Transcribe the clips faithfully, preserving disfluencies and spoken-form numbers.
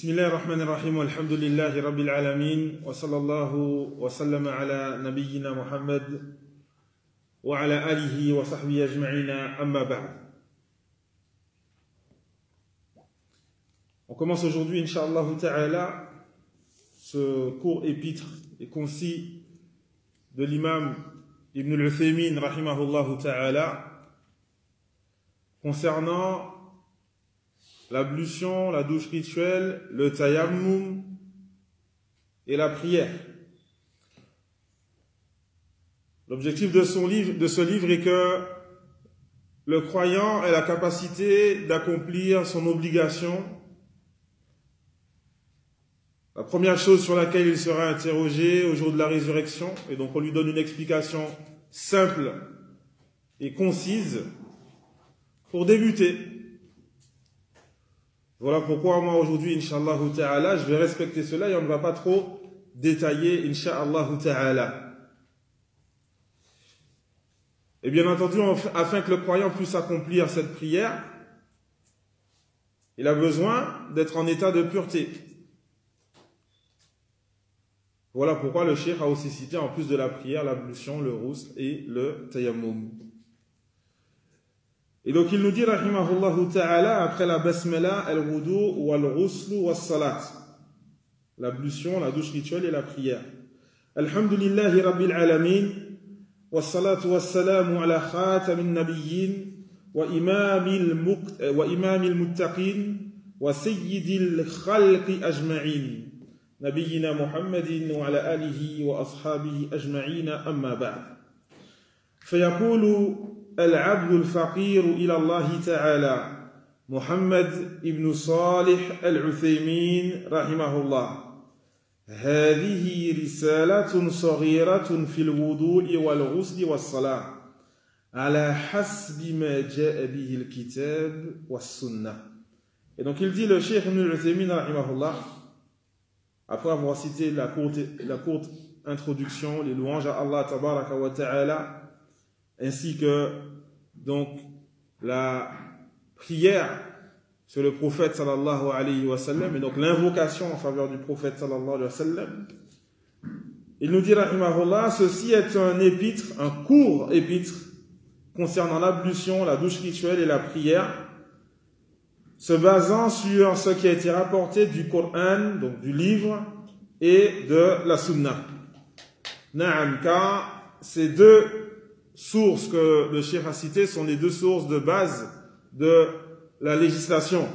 بسم الله الرحمن الرحيم والحمد لله رب العالمين وصلى الله وسلم على نبينا محمد وعلى آله وصحبه أجمعين أما بعد. On commence aujourd'hui, Inch'Allah Ta'ala, ce court épître et concis de l'imam Ibn al-Uthaymin, rahimahullah Ta'ala, concernant l'ablution, la douche rituelle, le tayammum et la prière. L'objectif de, son livre, de ce livre est que le croyant ait la capacité d'accomplir son obligation. La première chose sur laquelle il sera interrogé au jour de la résurrection, et donc on lui donne une explication simple et concise pour débuter. Voilà pourquoi moi aujourd'hui, Inch'Allah Ta'ala, je vais respecter cela et on ne va pas trop détailler, Inch'Allah Ta'ala. Et bien entendu, afin que le croyant puisse accomplir cette prière, il a besoin d'être en état de pureté. Voilà pourquoi le cheikh a aussi cité, en plus de la prière, l'ablution, le ghusl et le tayammum. Et donc il nous dit, rahimahullah ta'ala, après la basmala, al-wudu, wal-ghusl, wal-salat. L'ablution, la douche rituelle et la prière. Alhamdulillahi rabbil alamin, wassalatu wassalamu ala khatamin nabiyyin, wa imamil muttaqin, wa sayyidil khalqi ajma'in. نبينا محمد وعلى آله وأصحابه أجمعين أما بعد فيقول العبد الفقير إلى الله تعالى محمد بن صالح العثيمين رحمه الله هذه رسالة صغيرة في الوضوء والغسل والصلاة على حسب ما جاء به الكتاب والسنة. Et donc il dit le Cheikh Ibn al-Uthaymin رحمه الله, après avoir cité la courte, la courte introduction, les louanges à Allah tabaraka wa ta'ala, ainsi que donc la prière sur le prophète sallallahu alayhi wa sallam, et donc l'invocation en faveur du prophète sallallahu alayhi wa sallam, il nous dit rahimahullah, ceci est un épître, un court épître concernant l'ablution, la douche rituelle et la prière, se basant sur ce qui a été rapporté du Coran, donc du livre, et de la Sunna. Na'am, car ces deux sources que le cheikh a citées sont les deux sources de base de la législation.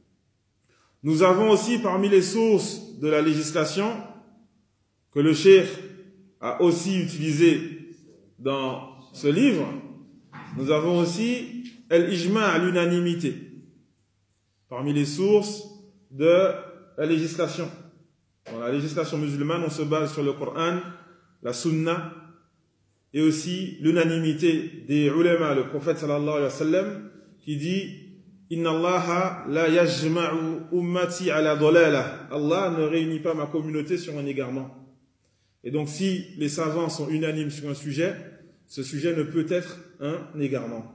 Nous avons aussi parmi les sources de la législation que le cheikh a aussi utilisées dans ce livre, nous avons aussi al-ijma' à l'unanimité. Parmi les sources de la législation. Dans la législation musulmane, on se base sur le Coran, la Sunna, et aussi l'unanimité des ulama, le prophète sallallahu alayhi wa sallam, qui dit « Inna Allaha la yajma'u ummati ala dolala » Allah ne réunit pas ma communauté sur un égarement. Et donc si les savants sont unanimes sur un sujet, ce sujet ne peut être un égarement.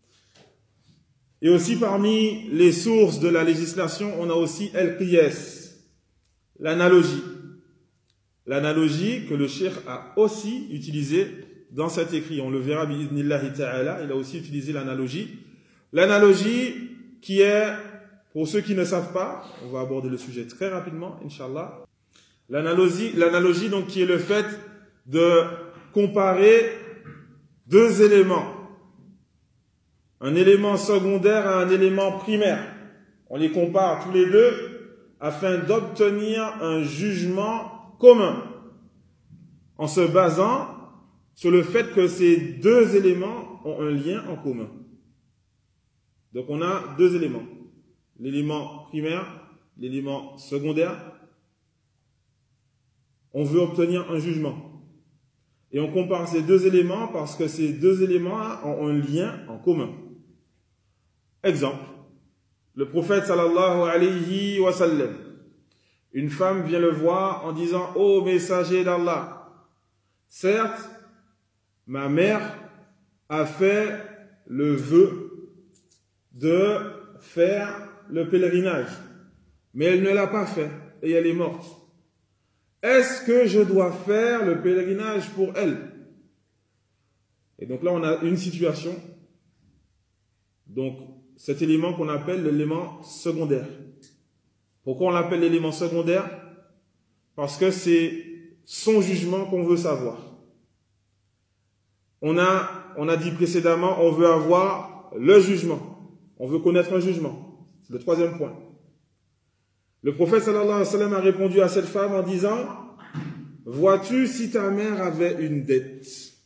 Et aussi parmi les sources de la législation, on a aussi al-qiyas, l'analogie. L'analogie que le cheikh a aussi utilisée dans cet écrit. On le verra bi'idhnillahi ta'ala, il a aussi utilisé l'analogie. L'analogie qui est, pour ceux qui ne savent pas, on va aborder le sujet très rapidement, Inch'Allah. L'analogie, l'analogie donc qui est le fait de comparer deux éléments. Un élément secondaire à un élément primaire. On les compare tous les deux afin d'obtenir un jugement commun en se basant sur le fait que ces deux éléments ont un lien en commun. Donc on a deux éléments. L'élément primaire, l'élément secondaire. On veut obtenir un jugement. Et on compare ces deux éléments parce que ces deux éléments ont un lien en commun. Exemple, le prophète sallallahu alayhi wa sallam, une femme vient le voir en disant « Ô messager d'Allah, certes, ma mère a fait le vœu de faire le pèlerinage, mais elle ne l'a pas fait et elle est morte. Est-ce que je dois faire le pèlerinage pour elle? Et donc là, on a une situation. Donc, cet élément qu'on appelle l'élément secondaire. Pourquoi on l'appelle l'élément secondaire? Parce que c'est son jugement qu'on veut savoir. On a, on a dit précédemment, on veut avoir le jugement. On veut connaître un jugement. C'est le troisième point. Le prophète sallallahu alayhi wa sallam a répondu à cette femme en disant, vois-tu si ta mère avait une dette?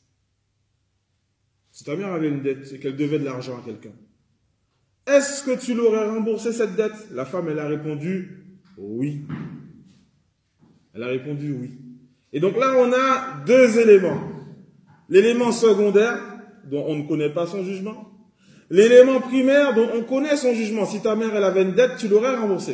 Si ta mère avait une dette et qu'elle devait de l'argent à quelqu'un, est-ce que tu l'aurais remboursé cette dette? La femme, elle a répondu oui. Elle a répondu oui. Et donc là, on a deux éléments. L'élément secondaire, dont on ne connaît pas son jugement. L'élément primaire, dont on connaît son jugement. Si ta mère, elle avait une dette, tu l'aurais remboursé.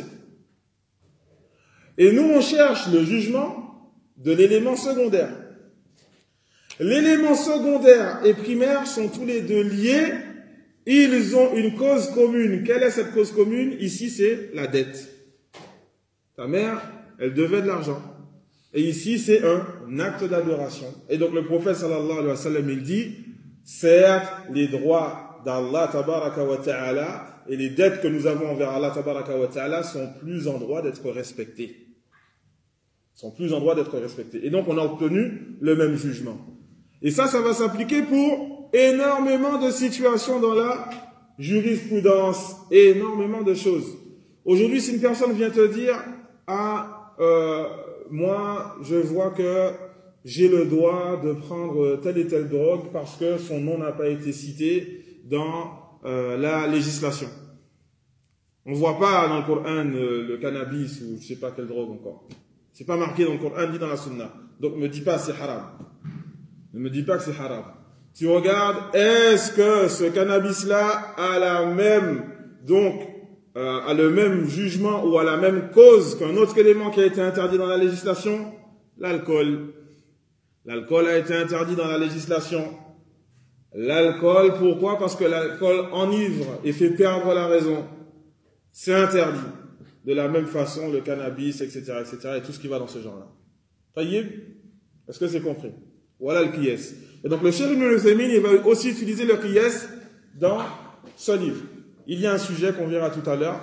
Et nous, on cherche le jugement de l'élément secondaire. L'élément secondaire et primaire sont tous les deux liés. Ils ont une cause commune. Quelle est cette cause commune? Ici, c'est la dette. Ta mère, elle devait de l'argent. Et ici, c'est un acte d'adoration. Et donc, le prophète, sallallahu alayhi wa sallam, il dit, certes, les droits d'Allah, tabaraka wa ta'ala, et les dettes que nous avons envers Allah, tabaraka wa ta'ala, sont plus en droit d'être respectés. Sont plus en droit d'être respectés. Et donc, on a obtenu le même jugement. Et ça, ça va s'appliquer pour énormément de situations dans la jurisprudence, énormément de choses. Aujourd'hui, si une personne vient te dire, ah, euh, moi, je vois que j'ai le droit de prendre telle et telle drogue parce que son nom n'a pas été cité dans euh, la législation. On ne voit pas dans le Coran euh, le cannabis ou je ne sais pas quelle drogue encore. C'est pas marqué dans le Coran ni dans la Sunna. Donc, ne me dis pas c'est haram. Ne me dis pas que c'est haram. Tu regardes, est-ce que ce cannabis-là a la même, donc, euh, a le même jugement ou a la même cause qu'un autre élément qui a été interdit dans la législation? L'alcool. L'alcool a été interdit dans la législation. L'alcool, pourquoi? Parce que l'alcool enivre et fait perdre la raison. C'est interdit. De la même façon, le cannabis, et cetera, et cetera, et tout ce qui va dans ce genre-là. Taïeb, est-ce que c'est compris? Voilà le qiyas. Et donc le Cheikh Ibn Uthaymin, il va aussi utiliser le qiyas dans ce livre. Il y a un sujet qu'on verra tout à l'heure.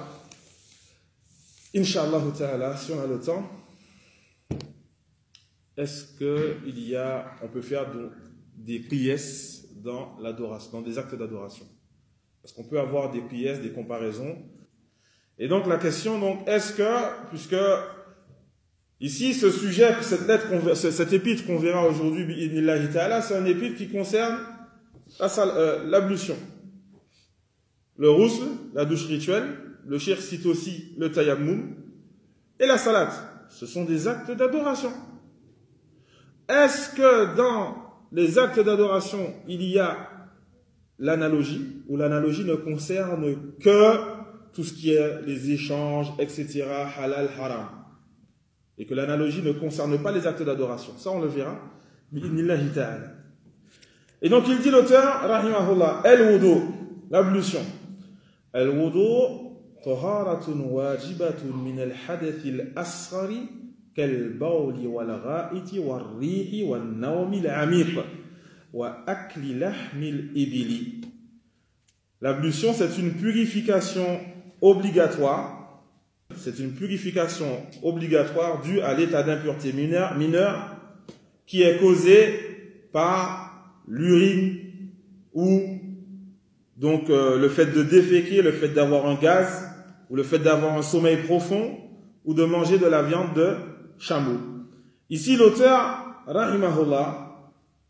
Inch'Allah ta'ala, si on a le temps. Est-ce qu'il y a, on peut faire de, des qiyas dans l'adoration, dans des actes d'adoration? Parce qu'on peut avoir des qiyas, des comparaisons. Et donc la question, donc, est-ce que, puisque ici, ce sujet, cette lettre, cette épître qu'on verra aujourd'hui, c'est un épître qui concerne l'ablution. Le rousl, la douche rituelle, le cheikh cite aussi le tayammum, et la salat. Ce sont des actes d'adoration. Est-ce que dans les actes d'adoration, il y a l'analogie, ou l'analogie ne concerne que tout ce qui est les échanges, et cetera, halal, haram? Et que l'analogie ne concerne pas les actes d'adoration. Ça, on le verra. Et donc, il dit l'auteur, rahimahullah, el-wudu, l'ablution. El-wudu, taharatun wajibatun min al-hadath al-asghari kal-bawli wal-gha'iti wal-rihi wal-nawmi al-amiq wa akli lahmi al-ibili. L'ablution, c'est une purification obligatoire. C'est une purification obligatoire due à l'état d'impureté mineure, mineure qui est causé par l'urine ou donc euh, le fait de déféquer, le fait d'avoir un gaz ou le fait d'avoir un sommeil profond ou de manger de la viande de chameau. Ici, l'auteur, rahimahullah,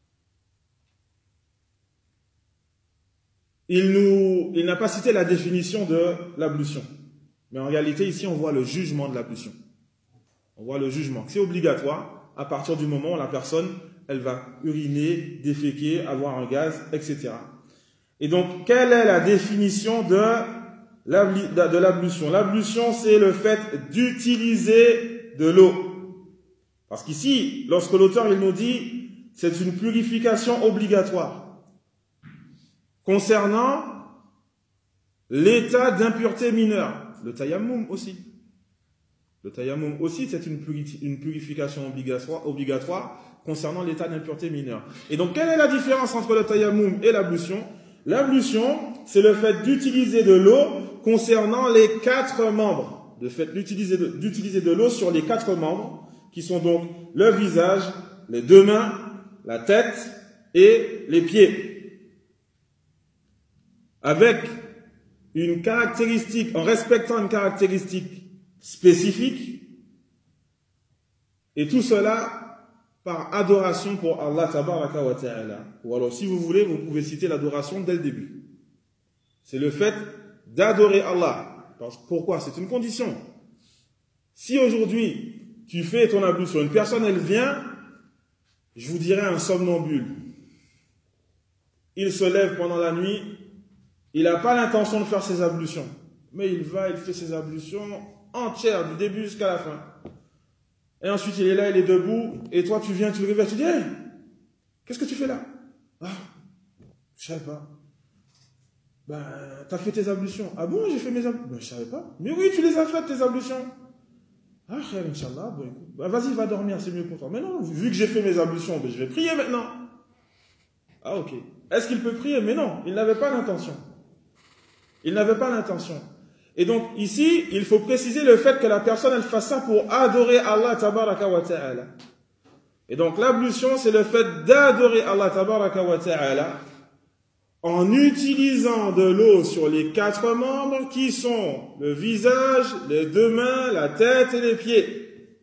il nous, il n'a pas cité la définition de l'ablution. Mais en réalité, ici, on voit le jugement de l'ablution. On voit le jugement. C'est obligatoire à partir du moment où la personne, elle va uriner, déféquer, avoir un gaz, et cetera. Et donc, quelle est la définition de l'ablution? L'ablution, c'est le fait d'utiliser de l'eau. Parce qu'ici, lorsque l'auteur il nous dit, c'est une purification obligatoire concernant l'état d'impureté mineure. Le tayammum aussi. Le tayammum aussi, c'est une, puri- une purification obligatoire, obligatoire concernant l'état d'impureté mineure. Et donc, quelle est la différence entre le tayammum et l'ablution? L'ablution, c'est le fait d'utiliser de l'eau concernant les quatre membres. Le fait d'utiliser de, d'utiliser de l'eau sur les quatre membres, qui sont donc le visage, les deux mains, la tête et les pieds. Avec une caractéristique, en respectant une caractéristique spécifique, et tout cela par adoration pour Allah tabaraka wa ta'ala. Ou alors, si vous voulez, vous pouvez citer l'adoration dès le début. C'est le fait d'adorer Allah. Pourquoi? C'est une condition. Si aujourd'hui, tu fais ton ablution, une personne, elle vient, je vous dirais un somnambule. Il se lève pendant la nuit, il n'a pas l'intention de faire ses ablutions. Mais il va, il fait ses ablutions entières, du début jusqu'à la fin. Et ensuite, il est là, il est debout, et toi, tu viens, tu le réveilles, tu dis, hey, qu'est-ce que tu fais là? Ah, je savais pas. Ben, t'as fait tes ablutions. Ah bon, j'ai fait mes ablutions? Ben, je savais pas. Mais oui, tu les as faites, tes ablutions. Ah, khair, Inch'Allah, bon, écoute, ben, vas-y, va dormir, c'est mieux pour toi. Mais non, vu que j'ai fait mes ablutions, ben, je vais prier maintenant. Ah, ok. Est-ce qu'il peut prier? Mais non, il n'avait pas l'intention. Il n'avait pas l'intention. Et donc, ici, il faut préciser le fait que la personne, elle fasse ça pour adorer Allah tabaraka wa ta'ala. Et donc, l'ablution, c'est le fait d'adorer Allah tabaraka wa ta'ala en utilisant de l'eau sur les quatre membres qui sont le visage, les deux mains, la tête et les pieds.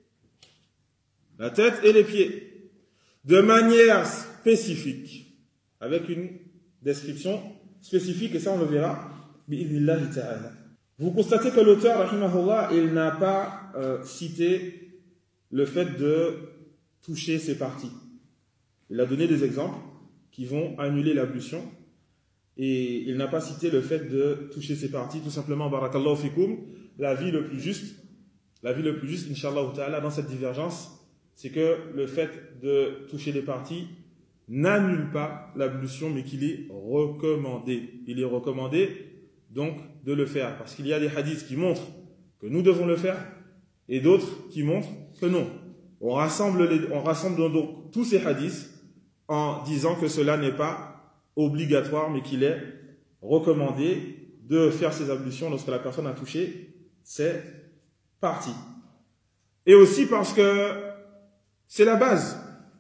La tête et les pieds. De manière spécifique. Avec une description spécifique, et ça, on le verra. Bi'idhnillahi ta'ala. Vous constatez que l'auteur, rahimahullah, il n'a pas euh, cité le fait de toucher ses parties. Il a donné des exemples qui vont annuler l'ablution et il n'a pas cité le fait de toucher ses parties, tout simplement, barakallahu fikum, la vie le plus juste, la vie le plus juste, inshallah ta'ala, dans cette divergence, c'est que le fait de toucher les parties n'annule pas l'ablution, mais qu'il est recommandé. Il est recommandé donc de le faire, parce qu'il y a des hadiths qui montrent que nous devons le faire et d'autres qui montrent que non. On rassemble, les, on rassemble donc tous ces hadiths en disant que cela n'est pas obligatoire, mais qu'il est recommandé de faire ces ablutions lorsque la personne a touché ses parties. Et aussi parce que c'est la base.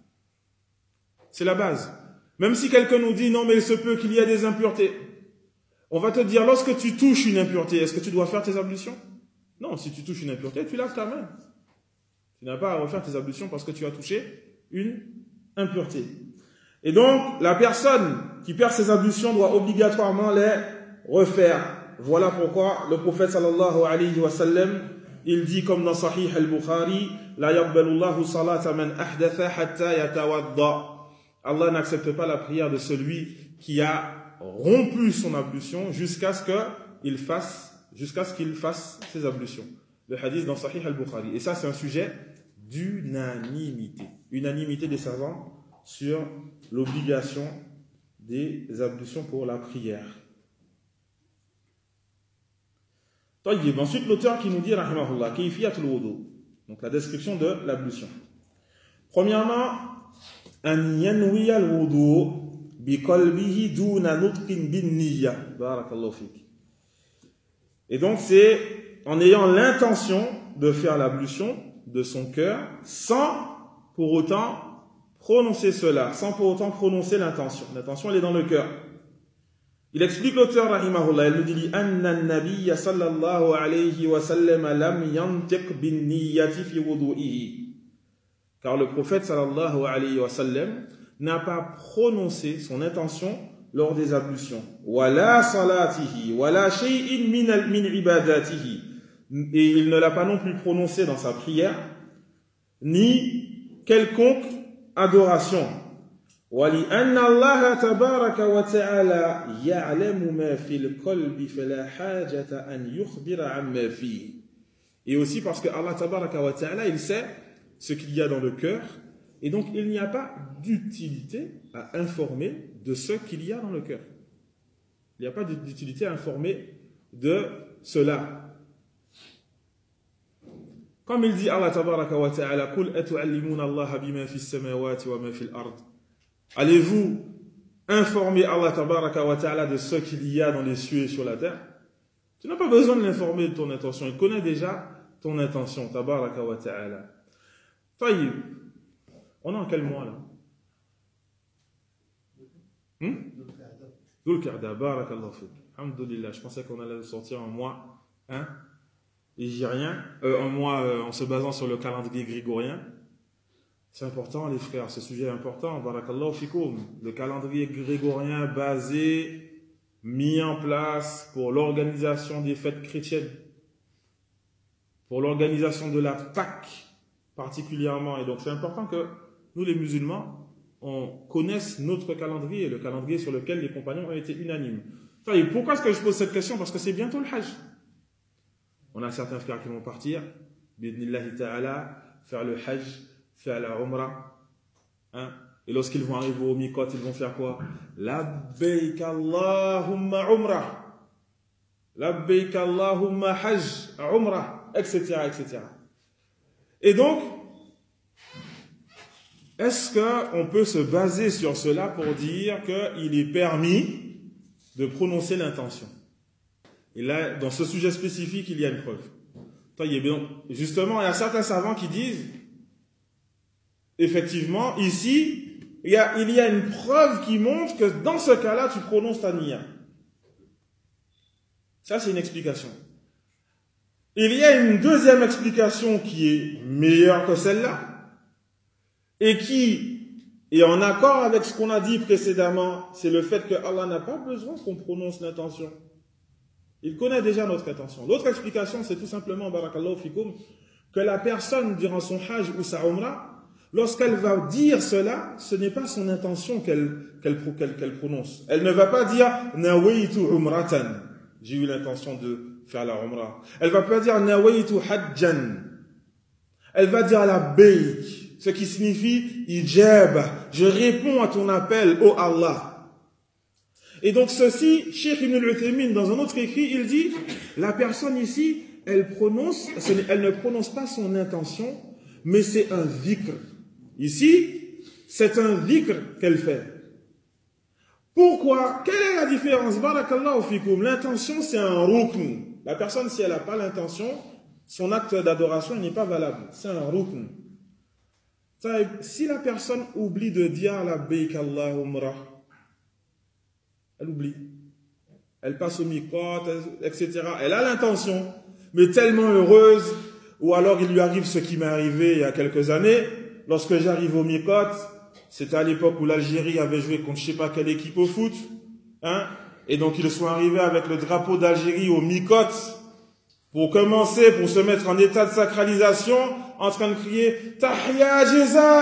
C'est la base. Même si quelqu'un nous dit non, mais il se peut qu'il y ait des impuretés. On va te dire, lorsque tu touches une impureté, est-ce que tu dois faire tes ablutions? Non, si tu touches une impureté, tu laves ta main. Tu n'as pas à refaire tes ablutions parce que tu as touché une impureté. Et donc, la personne qui perd ses ablutions doit obligatoirement les refaire. Voilà pourquoi le prophète sallallahu alayhi wa sallam, il dit comme dans Sahih al-Bukhari, La yaqbalullahu salata man ahdatha hatta yatawadda. Allah n'accepte pas la prière de celui qui a rompu son ablution jusqu'à ce qu'il fasse, jusqu'à ce qu'il fasse ses ablutions. Le hadith dans Sahih al-Bukhari. Et ça, c'est un sujet d'unanimité. Unanimité des savants sur l'obligation des ablutions pour la prière. Ensuite, l'auteur qui nous dit, rahimahullah, kayfiyatul wudu. Donc, la description de l'ablution. Premièrement, an yanwiya al-wudu biqalbihi duna nutqin bin niyya. Barakallahu fik. Et donc, c'est en ayant l'intention de faire l'ablution de son cœur sans pour autant prononcer cela, sans pour autant prononcer l'intention. L'intention, elle est dans le cœur. Il explique l'auteur, rahimahullah, il nous dit « Anna an-nabiyya sallallahu alayhi wa sallam lam yantiq bin niyyati fi wudu'ihi » Car le prophète sallallahu alayhi wa sallam n'a pas prononcé son intention lors des ablutions. « Wala salatihi, wala shay'in min min ibadatihi » Et il ne l'a pas non plus prononcé dans sa prière, ni quelconque adoration. وَلِأَنَّ اللَّهَ تَبَارَكَ وَتَعَالَى يَعْلَمُ مَا فِي الْقَلْبِ فَلَا حَاجَةَ أَنْ يُخْبِرَ عَمَّا فِيهِ. Et aussi parce que Allah Tabaraka wa Ta'ala, il sait ce qu'il y a dans le cœur, et donc il n'y a pas d'utilité à informer de ce qu'il y a dans le cœur. Il n'y a pas d'utilité à informer de cela. Comme il dit Allah tabaraka wa ta'ala, Qul atu'allimuna Allah bima fi samawati wa ma fi al-ard. Allez-vous informer Allah tabaraka wa ta'ala de ce qu'il y a dans les cieux et sur la terre? Tu n'as pas besoin de l'informer de ton intention. Il connaît déjà ton intention, tabaraka wa ta'ala. Taïb. On est en quel mois là? Hmm? Dhul Qa'da, barakallahu fik. Alhamdulillah, je pensais qu'on allait sortir un mois hein, hégirien, euh, un mois euh, en se basant sur le calendrier grégorien. C'est important les frères, ce sujet est important, barakallahu fikoum. Le calendrier grégorien basé, mis en place pour l'organisation des fêtes chrétiennes, pour l'organisation de la Pâque particulièrement. Et donc c'est important que nous les musulmans, on connaisse notre calendrier, le calendrier sur lequel les compagnons ont été unanimes. Et pourquoi est-ce que je pose cette question? Parce que c'est bientôt le Hajj. On a certains frères qui vont partir, bidnillahi ta'ala, faire le Hajj, faire la Umrah. Hein? Et lorsqu'ils vont arriver au Miqat, ils vont faire quoi? Labbaik Allahumma Umrah. Labbaik Allahumma Hajj, Umrah, et cetera, et cetera. Et donc, est-ce qu'on peut se baser sur cela pour dire qu'il est permis de prononcer l'intention? Et là, dans ce sujet spécifique, il y a une preuve. Justement, il y a certains savants qui disent, effectivement, ici, il y a, il y a une preuve qui montre que dans ce cas-là, tu prononces ta niya. Ça, c'est une explication. Il y a une deuxième explication qui est meilleure que celle-là, et qui est en accord avec ce qu'on a dit précédemment, c'est le fait que Allah n'a pas besoin qu'on prononce l'intention. Il connaît déjà notre intention. L'autre explication, c'est tout simplement, barakallahu fikoum, que la personne, durant son hajj ou sa umrah, lorsqu'elle va dire cela, ce n'est pas son intention qu'elle qu'elle qu'elle qu'elle prononce. Elle ne va pas dire « Nawaitu umratan » j'ai eu l'intention de faire la umrah. Elle ne va pas dire « Nawaitu hajjan » elle va dire « la bayk » ce qui signifie « ijab » je réponds à ton appel, ô Allah. Et donc ceci, Cheikh Ibn al-Uthaymin, dans un autre écrit, il dit, la personne ici, elle prononce, elle ne prononce pas son intention, mais c'est un dhikr. Ici, c'est un dhikr qu'elle fait. Pourquoi? Quelle est la différence? Barakallahu fikoum. L'intention, c'est un rukn. La personne, si elle n'a pas l'intention, son acte d'adoration n'est pas valable. C'est un rukn. Si la personne oublie de dire la bayk Allahumma, elle oublie. Elle passe au miqat, et cetera. Elle a l'intention, mais tellement heureuse, ou alors il lui arrive ce qui m'est arrivé il y a quelques années, lorsque j'arrive au miqat, c'était à l'époque où l'Algérie avait joué contre je ne sais pas quelle équipe au foot, hein, et donc ils sont arrivés avec le drapeau d'Algérie au miqat, pour commencer, pour se mettre en état de sacralisation, en train de crier « Tahya Jazair !»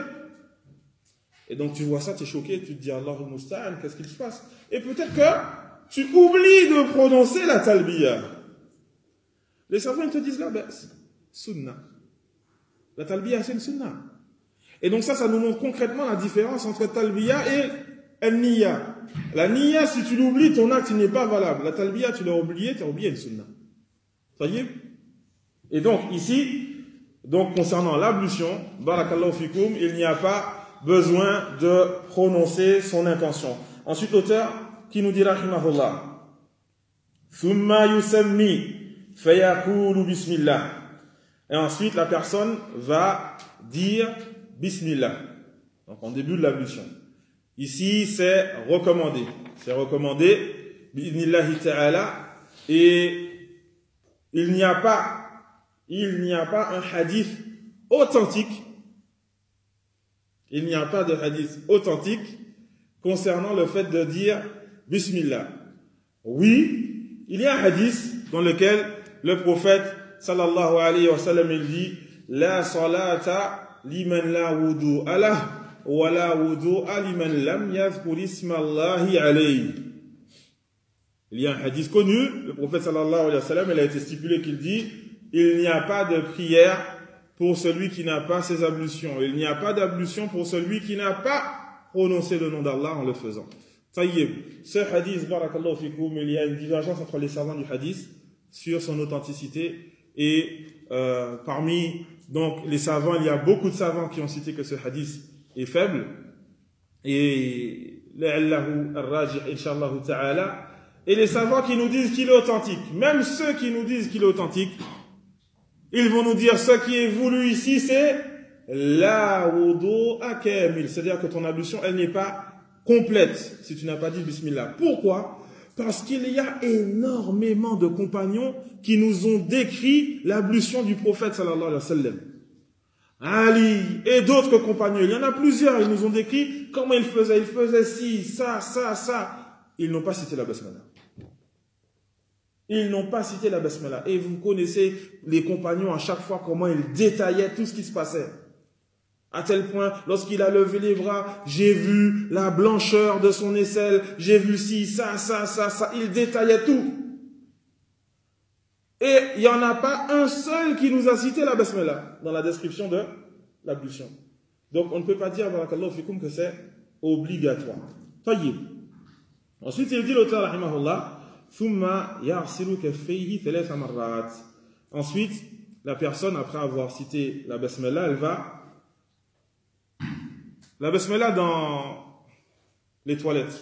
Et donc tu vois ça, tu es choqué, tu te dis « Allahul Musta'an, qu'est-ce qu'il se passe ?» Et peut-être que tu oublies de prononcer la talbiya. Les savants te disent là, ben, sunna. La talbiya, c'est une sunna. Et donc ça, ça nous montre concrètement la différence entre talbiya et al-niya. La niya, si tu l'oublies, ton acte n'est pas valable. La talbiya, tu l'as oublié, tu as oublié une sunna. Ça y est? Et donc ici, donc concernant l'ablution, barakallahu fikoum, il n'y a pas besoin de prononcer son intention. Ensuite, l'auteur qui nous dit rahimahullah, thumma yusammi fayaqulu bismillah. Et ensuite, la personne va dire bismillah. Donc, en début de l'ablution. Ici, c'est recommandé. C'est recommandé, bi'idnillahi ta'ala. Et il n'y a pas, il n'y a pas un hadith authentique. Il n'y a pas de hadith authentique concernant le fait de dire bismillah. Oui, il y a un hadith dans lequel le prophète sallallahu alayhi wa sallam il dit la salata liman la wudu'a lah wa la wudu'a liman lam yadhkur isma Allahi alayhi. Il y a un hadith connu, le prophète sallallahu alayhi wa sallam, il a été stipulé qu'il dit il n'y a pas de prière pour celui qui n'a pas ses ablutions. Il n'y a pas d'ablution pour celui qui n'a pas prononcé le nom d'Allah en le faisant. Taïeb, ce hadith, barakallahu fikoum, il y a une divergence entre les savants du hadith sur son authenticité et euh, parmi donc, les savants, il y a beaucoup de savants qui ont cité que ce hadith est faible. Et la'allahu ar-rajih, inshallah ta'ala. Et les savants qui nous disent qu'il est authentique, même ceux qui nous disent qu'il est authentique, ils vont nous dire ce qui est voulu ici, c'est la wudu'a kamil. C'est-à-dire que ton ablution, elle n'est pas complète si tu n'as pas dit bismillah. Pourquoi? Parce qu'il y a énormément de compagnons qui nous ont décrit l'ablution du prophète sallallahu alayhi wa sallam. Ali et d'autres compagnons, il y en a plusieurs, ils nous ont décrit comment il faisait, il faisait ci, ça, ça, ça. Ils n'ont pas cité la basmala. Ils n'ont pas cité la basmala. Et vous connaissez les compagnons à chaque fois comment ils détaillaient tout ce qui se passait. À tel point, lorsqu'il a levé les bras, j'ai vu la blancheur de son aisselle, j'ai vu ci, ça, ça, ça, ça. Il détaillait tout. Et il n'y en a pas un seul qui nous a cité la basmala dans la description de l'ablution. Donc on ne peut pas dire, barakallahu fikum, que c'est obligatoire. Tayyib. Ensuite, il dit l'auteur, rahimahullah, thumma yarsilu kaffayhi thalatha marrat. Ensuite, la personne, après avoir cité la basmala, elle va. La basmala dans les toilettes.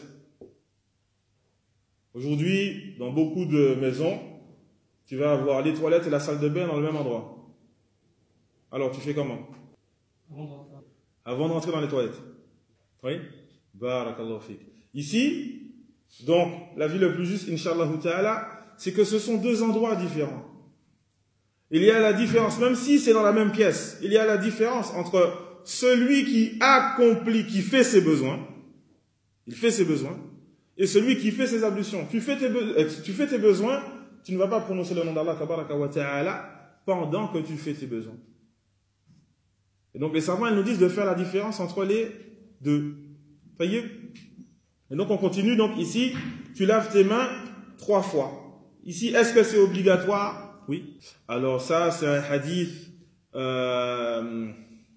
Aujourd'hui, dans beaucoup de maisons, tu vas avoir les toilettes et la salle de bain dans le même endroit. Alors, tu fais comment? Avant d'entrer dans les toilettes. Oui? Barakallahu fik. Ici, donc, la vie le plus juste, inshallah ta'ala, c'est que ce sont deux endroits différents. Il y a la différence, même si c'est dans la même pièce, il y a la différence entre celui qui accomplit, qui fait ses besoins, il fait ses besoins, et celui qui fait ses ablutions. Tu fais tes, be- tu fais tes besoins, tu ne vas pas prononcer le nom d'Allah tabaraka wa ta'ala pendant que tu fais tes besoins. Et donc les savants, ils nous disent de faire la différence entre les deux. Voyez? Et donc on continue. Donc ici, tu laves tes mains trois fois. Ici, est-ce que c'est obligatoire? Oui. Alors ça, c'est un hadith euh,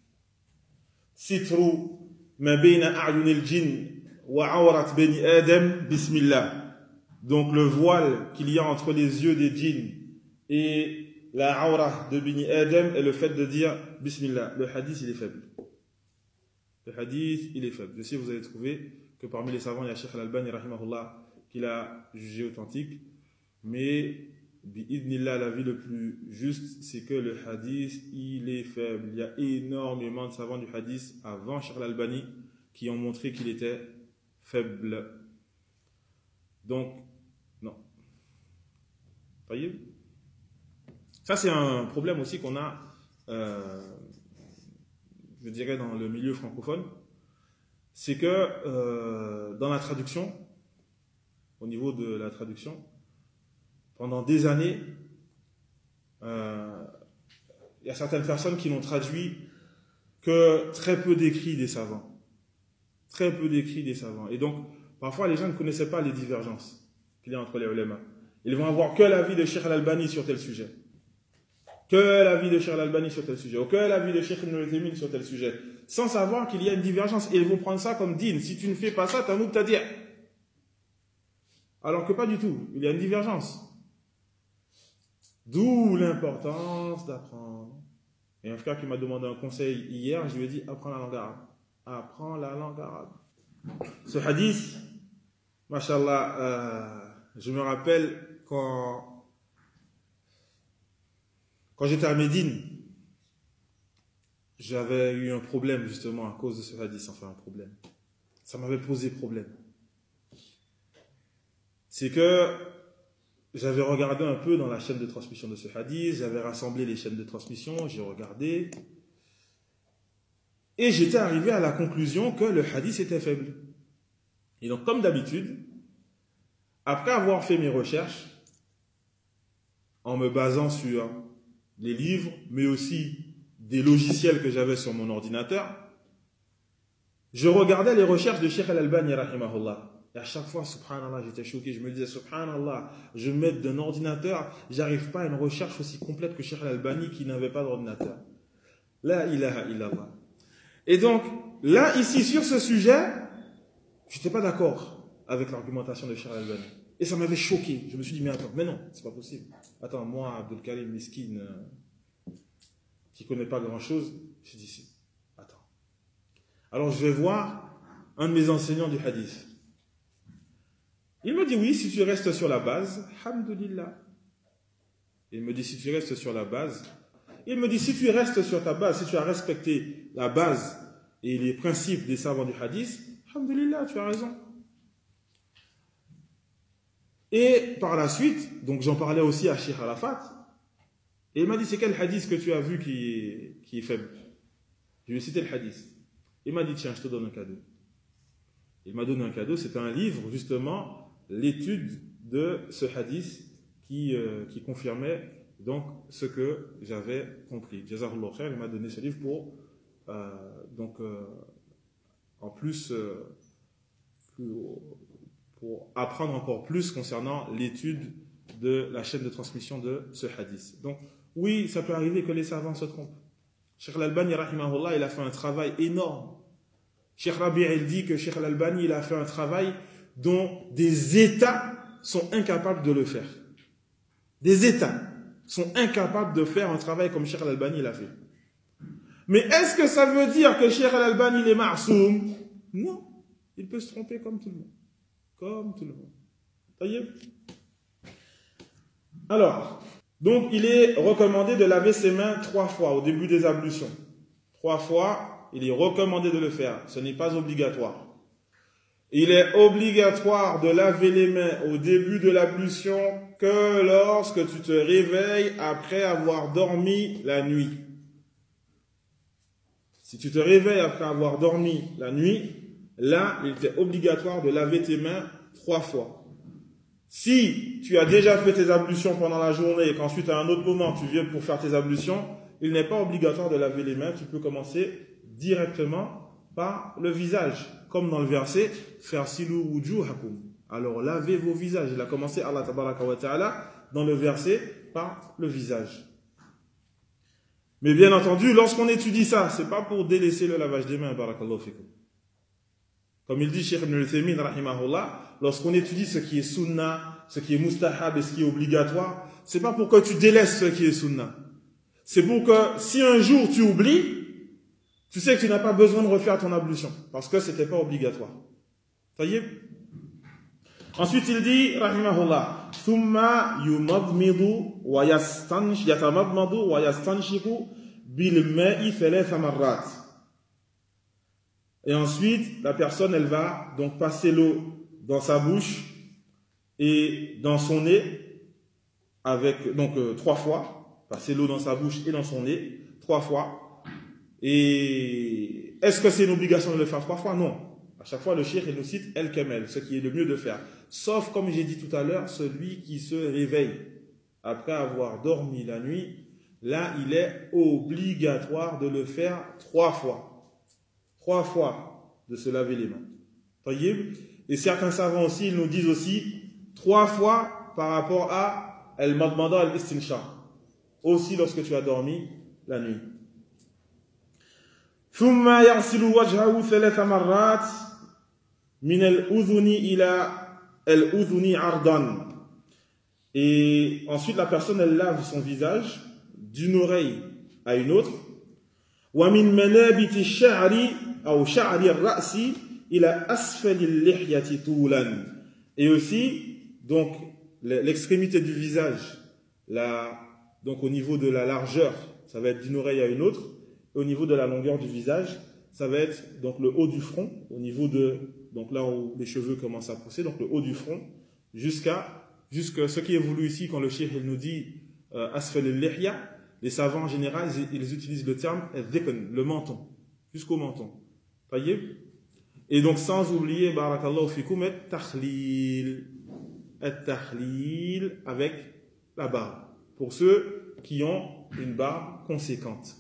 Sitru ma bayna a'yunil jinn wa awrat bani Adam bismillah. Donc le voile qu'il y a entre les yeux des djinns et la aura de Bini Adam est le fait de dire bismillah. Le hadith, il est faible. Le hadith, il est faible. Je sais, vous avez trouvé que parmi les savants, il y a Cheikh Al-Albani, rahimahullah, qui l'a jugé authentique. Mais, bi'idnillah, la vie le plus juste, c'est que le hadith, il est faible. Il y a énormément de savants du hadith avant Cheikh Al-Albani qui ont montré qu'il était faible. Donc, non. Voyez? Ça, c'est un problème aussi qu'on a, euh, je dirais, dans le milieu francophone. C'est que euh, dans la traduction, au niveau de la traduction, pendant des années, euh, il y a certaines personnes qui n'ont traduit que très peu d'écrits des savants. Très peu d'écrits des savants. Et donc, parfois, les gens ne connaissaient pas les divergences qu'il y a entre les ulémas. Ils vont avoir que l'avis de Cheikh Al-Albani sur tel sujet. Que l'avis de Cheikh Al-Albani sur tel sujet. Ou que l'avis de Cheikh Ibn al-Uthaymin sur tel sujet. Sans savoir qu'il y a une divergence. Et ils vont prendre ça comme din. Si tu ne fais pas ça, t'as nous t'as dit. Alors que pas du tout. Il y a une divergence. D'où l'importance d'apprendre. Et un frère qui m'a demandé un conseil hier, je lui ai dit, apprends la langue arabe. Apprends la langue arabe. Ce hadith, mashallah, euh, je me rappelle quand, quand j'étais à Médine, j'avais eu un problème justement à cause de ce hadith, enfin un problème. Ça m'avait posé problème. C'est que j'avais regardé un peu dans la chaîne de transmission de ce hadith, j'avais rassemblé les chaînes de transmission, j'ai regardé, et j'étais arrivé à la conclusion que le hadith était faible. Et donc, comme d'habitude, après avoir fait mes recherches, en me basant sur les livres, mais aussi des logiciels que j'avais sur mon ordinateur, je regardais les recherches de Cheikh Al-Albani, rahimahullah. Et à chaque fois, subhanallah, j'étais choqué. Je me disais, subhanallah, je mets d'un ordinateur, j'arrive pas à une recherche aussi complète que Cheikh Al-Albani qui n'avait pas d'ordinateur. La ilaha illallah. Et donc, là, ici, sur ce sujet, je n'étais pas d'accord avec l'argumentation de Cheikh Al-Albani. Et ça m'avait choqué. Je me suis dit, mais attends, mais non, c'est pas possible. Attends, moi, Abdul Karim Miskin, euh, qui ne connaît pas grand-chose. J'ai dit si. Attends. Alors je vais voir un de mes enseignants du hadith. Il me dit oui, si tu restes sur la base, alhamdulillah. Il me dit si tu restes sur la base. Il me dit si tu restes sur ta base, si tu as respecté la base et les principes des savants du hadith, alhamdulillah, tu as raison. Et par la suite, donc j'en parlais aussi à Cheikh Arafat, et il m'a dit c'est quel hadith que tu as vu qui est, qui est faible. Je lui ai cité le hadith. Il m'a dit tiens, je te donne un cadeau. Il m'a donné un cadeau, c'était un livre justement, l'étude de ce hadith qui, euh, qui confirmait donc ce que j'avais compris. Jazakallahu khair, il m'a donné ce livre pour euh, donc euh, en plus euh, pour, pour apprendre encore plus concernant l'étude de la chaîne de transmission de ce hadith. Donc oui, ça peut arriver que les savants se trompent. Cheikh Al-Albani rahimahullah, il a fait un travail énorme. Cheikh Rabi' il dit que Cheikh Al-Albani il a fait un travail dont des États sont incapables de le faire. Des États sont incapables de faire un travail comme Cheikh Al-Albani l'a fait. Mais est-ce que ça veut dire que Cheikh Al-Albani il est ma'soum? Non, il peut se tromper comme tout le monde. Comme tout le monde. Voyez? Alors, donc il est recommandé de laver ses mains trois fois au début des ablutions. Trois fois, il est recommandé de le faire. Ce n'est pas obligatoire. Il est obligatoire de laver les mains au début de l'ablution que lorsque tu te réveilles après avoir dormi la nuit. Si tu te réveilles après avoir dormi la nuit, là, il est obligatoire de laver tes mains trois fois. Si tu as déjà fait tes ablutions pendant la journée et qu'ensuite à un autre moment tu viens pour faire tes ablutions, il n'est pas obligatoire de laver les mains. Tu peux commencer directement par le visage. Comme dans le verset, Farsilu wujuhakum. Alors lavez vos visages. Il a commencé Allah tabaraka wa ta'ala dans le verset par le visage. Mais bien entendu, lorsqu'on étudie ça, c'est pas pour délaisser le lavage des mains, barakallahu fikum. Comme il dit Cheikh Ibn Uthaymin rahimahullah, lorsqu'on étudie ce qui est sunnah, ce qui est mustahab et ce qui est obligatoire, c'est pas pour que tu délaisses ce qui est sunnah. C'est pour que si un jour tu oublies, tu sais que tu n'as pas besoin de refaire ton ablution, parce que c'était pas obligatoire. Ça y est. Ensuite il dit, rahimahullah, thumma yumadmidu wa yastansh yatamadmadu wa yastanshiku bil ma'i thalatha marrat. Et ensuite, la personne, elle va donc passer l'eau dans sa bouche et dans son nez, avec donc euh, trois fois, passer l'eau dans sa bouche et dans son nez, trois fois. Et est-ce que c'est une obligation de le faire trois fois? Non. À chaque fois, le cheikh il nous cite El Kamel, ce qui est le mieux de faire. Sauf, comme j'ai dit tout à l'heure, celui qui se réveille après avoir dormi la nuit, là, il est obligatoire de le faire trois fois. Trois fois de se laver les mains. Voyez? Et certains savants aussi, ils nous disent aussi trois fois par rapport à al-madmada al-istinshaq. Aussi lorsque tu as dormi la nuit. ثم يغسل وجهه ثلاث مرات من الأذن إلى الأذن عرضا. Et ensuite la personne elle lave son visage d'une oreille à une autre. ومن منابت الشعر أو شعر الرأس إلى أسفل اللحية طولا. Et aussi donc l'extrémité du visage, la, donc au niveau de la largeur, ça va être d'une oreille à une autre. Au niveau de la longueur du visage, ça va être donc le haut du front, au niveau de donc là où les cheveux commencent à pousser, donc le haut du front, jusqu'à jusqu'à ce qui est voulu ici quand le cheikh nous dit euh, asfal al-lihya. Les savants en général, ils, ils utilisent le terme al-dhikn, le menton, jusqu'au menton. Voyez? Et donc sans oublier barakallahu fikum at-takhlil, at-takhlil avec la barbe pour ceux qui ont une barbe conséquente.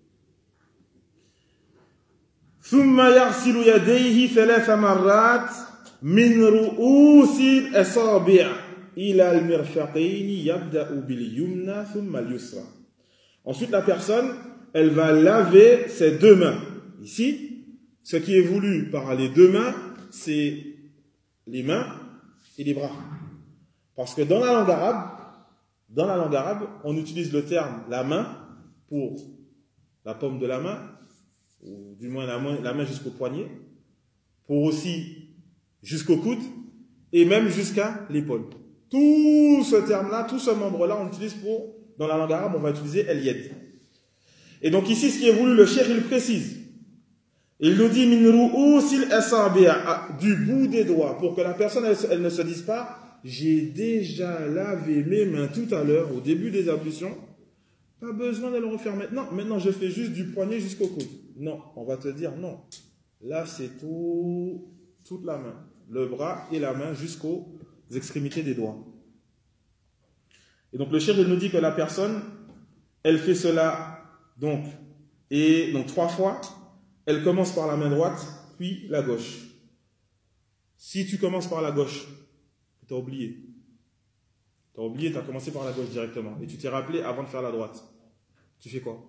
ثم يغسل يديه ثلاث مرات من رؤوس الأصابع إلى المرفقين يبدأ باليمنى ثم اليسرى. Ensuite la personne, elle va laver ses deux mains. Ici, ce qui est voulu par les deux mains, c'est les mains et les bras. Parce que dans la langue arabe, dans la langue arabe, on utilise le terme la main pour la paume de la main, ou du moins la main, la main jusqu'au poignet, pour aussi jusqu'au coude, et même jusqu'à l'épaule. Tout ce terme-là, tout ce membre-là, on utilise pour, dans la langue arabe, on va utiliser el-yed. Et donc ici, ce qui est voulu, le cheikh, il précise. Il nous dit, min ru'usil asabi'a, du bout des doigts, pour que la personne, elle, elle ne se dise pas, j'ai déjà lavé mes mains tout à l'heure, au début des ablutions, pas besoin de le refaire maintenant. Maintenant, je fais juste du poignet jusqu'au coude. Non, on va te dire non. Là, c'est tout, toute la main, le bras et la main jusqu'aux extrémités des doigts. Et donc, le cheikh, il nous dit que la personne, elle fait cela, donc, et donc trois fois. Elle commence par la main droite, puis la gauche. Si tu commences par la gauche, tu as oublié. Tu as oublié, tu as commencé par la gauche directement. Et tu t'es rappelé avant de faire la droite. Tu fais quoi?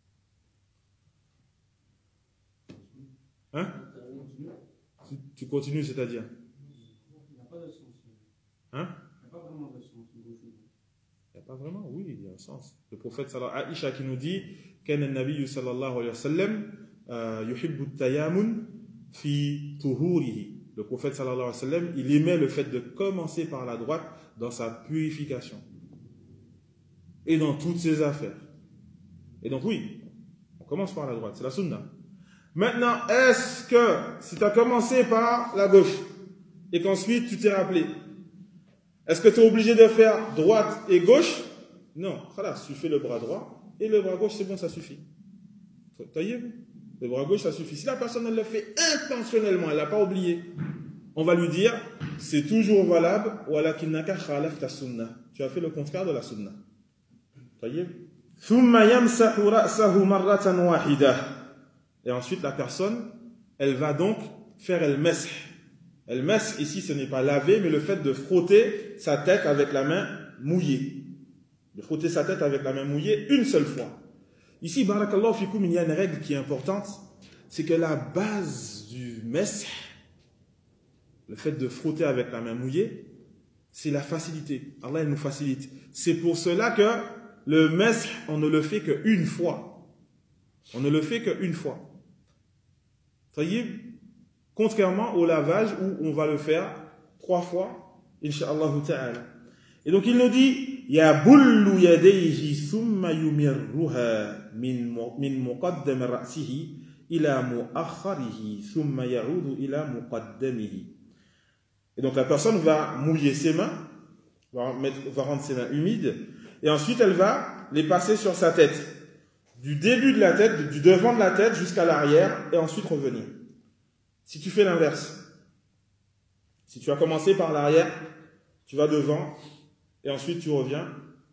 Hein? Tu, tu continues, c'est-à-dire? Il n'y a pas de sens. Hein? Il n'y a pas vraiment de sens. Il n'y a pas vraiment, oui, il y a un sens. Le prophète sallallahu alayhi wa sallam, Aïcha qui nous dit, Kana an-nabiyyu sallallahu alayhi wa sallam, yuhibbu at-tayamun fi tuhurihi. Le prophète sallallahu alayhi wa sallam, il aimait le fait de commencer par la droite dans sa purification et dans toutes ses affaires. Et donc oui, on commence par la droite, c'est la sunna. Maintenant, est-ce que si tu as commencé par la gauche et qu'ensuite tu t'es rappelé, est-ce que tu es obligé de faire droite et gauche? Non, voilà, tu fais le bras droit et le bras gauche, c'est bon, ça suffit. Taillez, le bras gauche, ça suffit. Si la personne elle le fait intentionnellement, elle n'a pas oublié, on va lui dire, c'est toujours valable, walakinnaka khalafta sunnah. Tu as fait le contraire de la sunna. Taillez. Thumma yamsahu ra'sahu marratan wahidah. Et ensuite, la personne, elle va donc faire el mesh. El mesh, ici, ce n'est pas laver, mais le fait de frotter sa tête avec la main mouillée. De frotter sa tête avec la main mouillée une seule fois. Ici, barakallahu fikoum, il y a une règle qui est importante, c'est que la base du mesh, le fait de frotter avec la main mouillée, c'est la facilité. Allah, il nous facilite. C'est pour cela que le mesh, on ne le fait qu'une fois. On ne le fait qu'une fois. Tayyib, contrairement au lavage où on va le faire trois fois, incha'Allah ta'ala. Et donc il nous dit, yabullu yadayhi thumma yumirruha min min muqaddam ra'sihi ila mu'akhkharihi thumma ya'udu ila muqaddamihi. Et donc la personne va mouiller ses mains, va, mettre, va rendre ses mains humides, et ensuite elle va les passer sur sa tête, du début de la tête, du devant de la tête jusqu'à l'arrière, et ensuite revenir. Si tu fais l'inverse, si tu as commencé par l'arrière, tu vas devant, et ensuite tu reviens,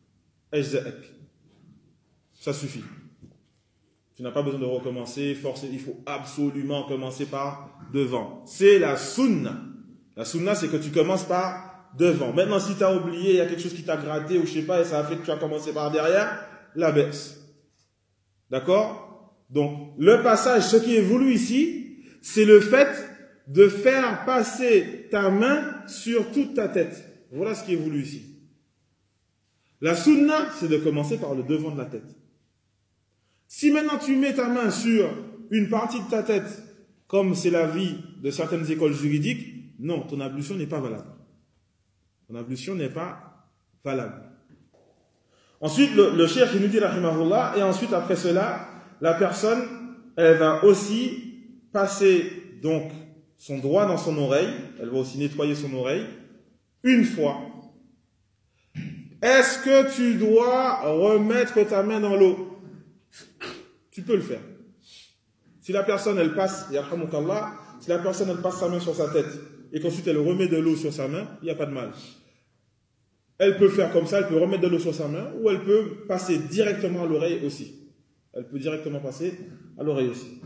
ça suffit. Tu n'as pas besoin de recommencer, forcer, il faut absolument commencer par devant. C'est la sunna. La sunna, c'est que tu commences par devant. Maintenant, si tu as oublié, il y a quelque chose qui t'a gratté, ou je sais pas, et ça a fait que tu as commencé par derrière, la baisse. D'accord? Donc, le passage, ce qui est voulu ici, c'est le fait de faire passer ta main sur toute ta tête. Voilà ce qui est voulu ici. La sunna, c'est de commencer par le devant de la tête. Si maintenant tu mets ta main sur une partie de ta tête, comme c'est la vie de certaines écoles juridiques, non, ton ablution n'est pas valable. Ton ablution n'est pas valable. Ensuite, le, le cheikh il nous dit, rahimahullah, et ensuite, après cela, la personne, elle va aussi passer donc son doigt dans son oreille, elle va aussi nettoyer son oreille, une fois. Est-ce que tu dois remettre ta main dans l'eau? Tu peux le faire. Si la personne, elle passe, yarhamukallah, si la personne, elle passe sa main sur sa tête, et qu'ensuite elle remet de l'eau sur sa main, il n'y a pas de mal. Elle peut faire comme ça, elle peut remettre de l'eau sur sa main, ou elle peut passer directement à l'oreille aussi. Elle peut directement passer à l'oreille aussi.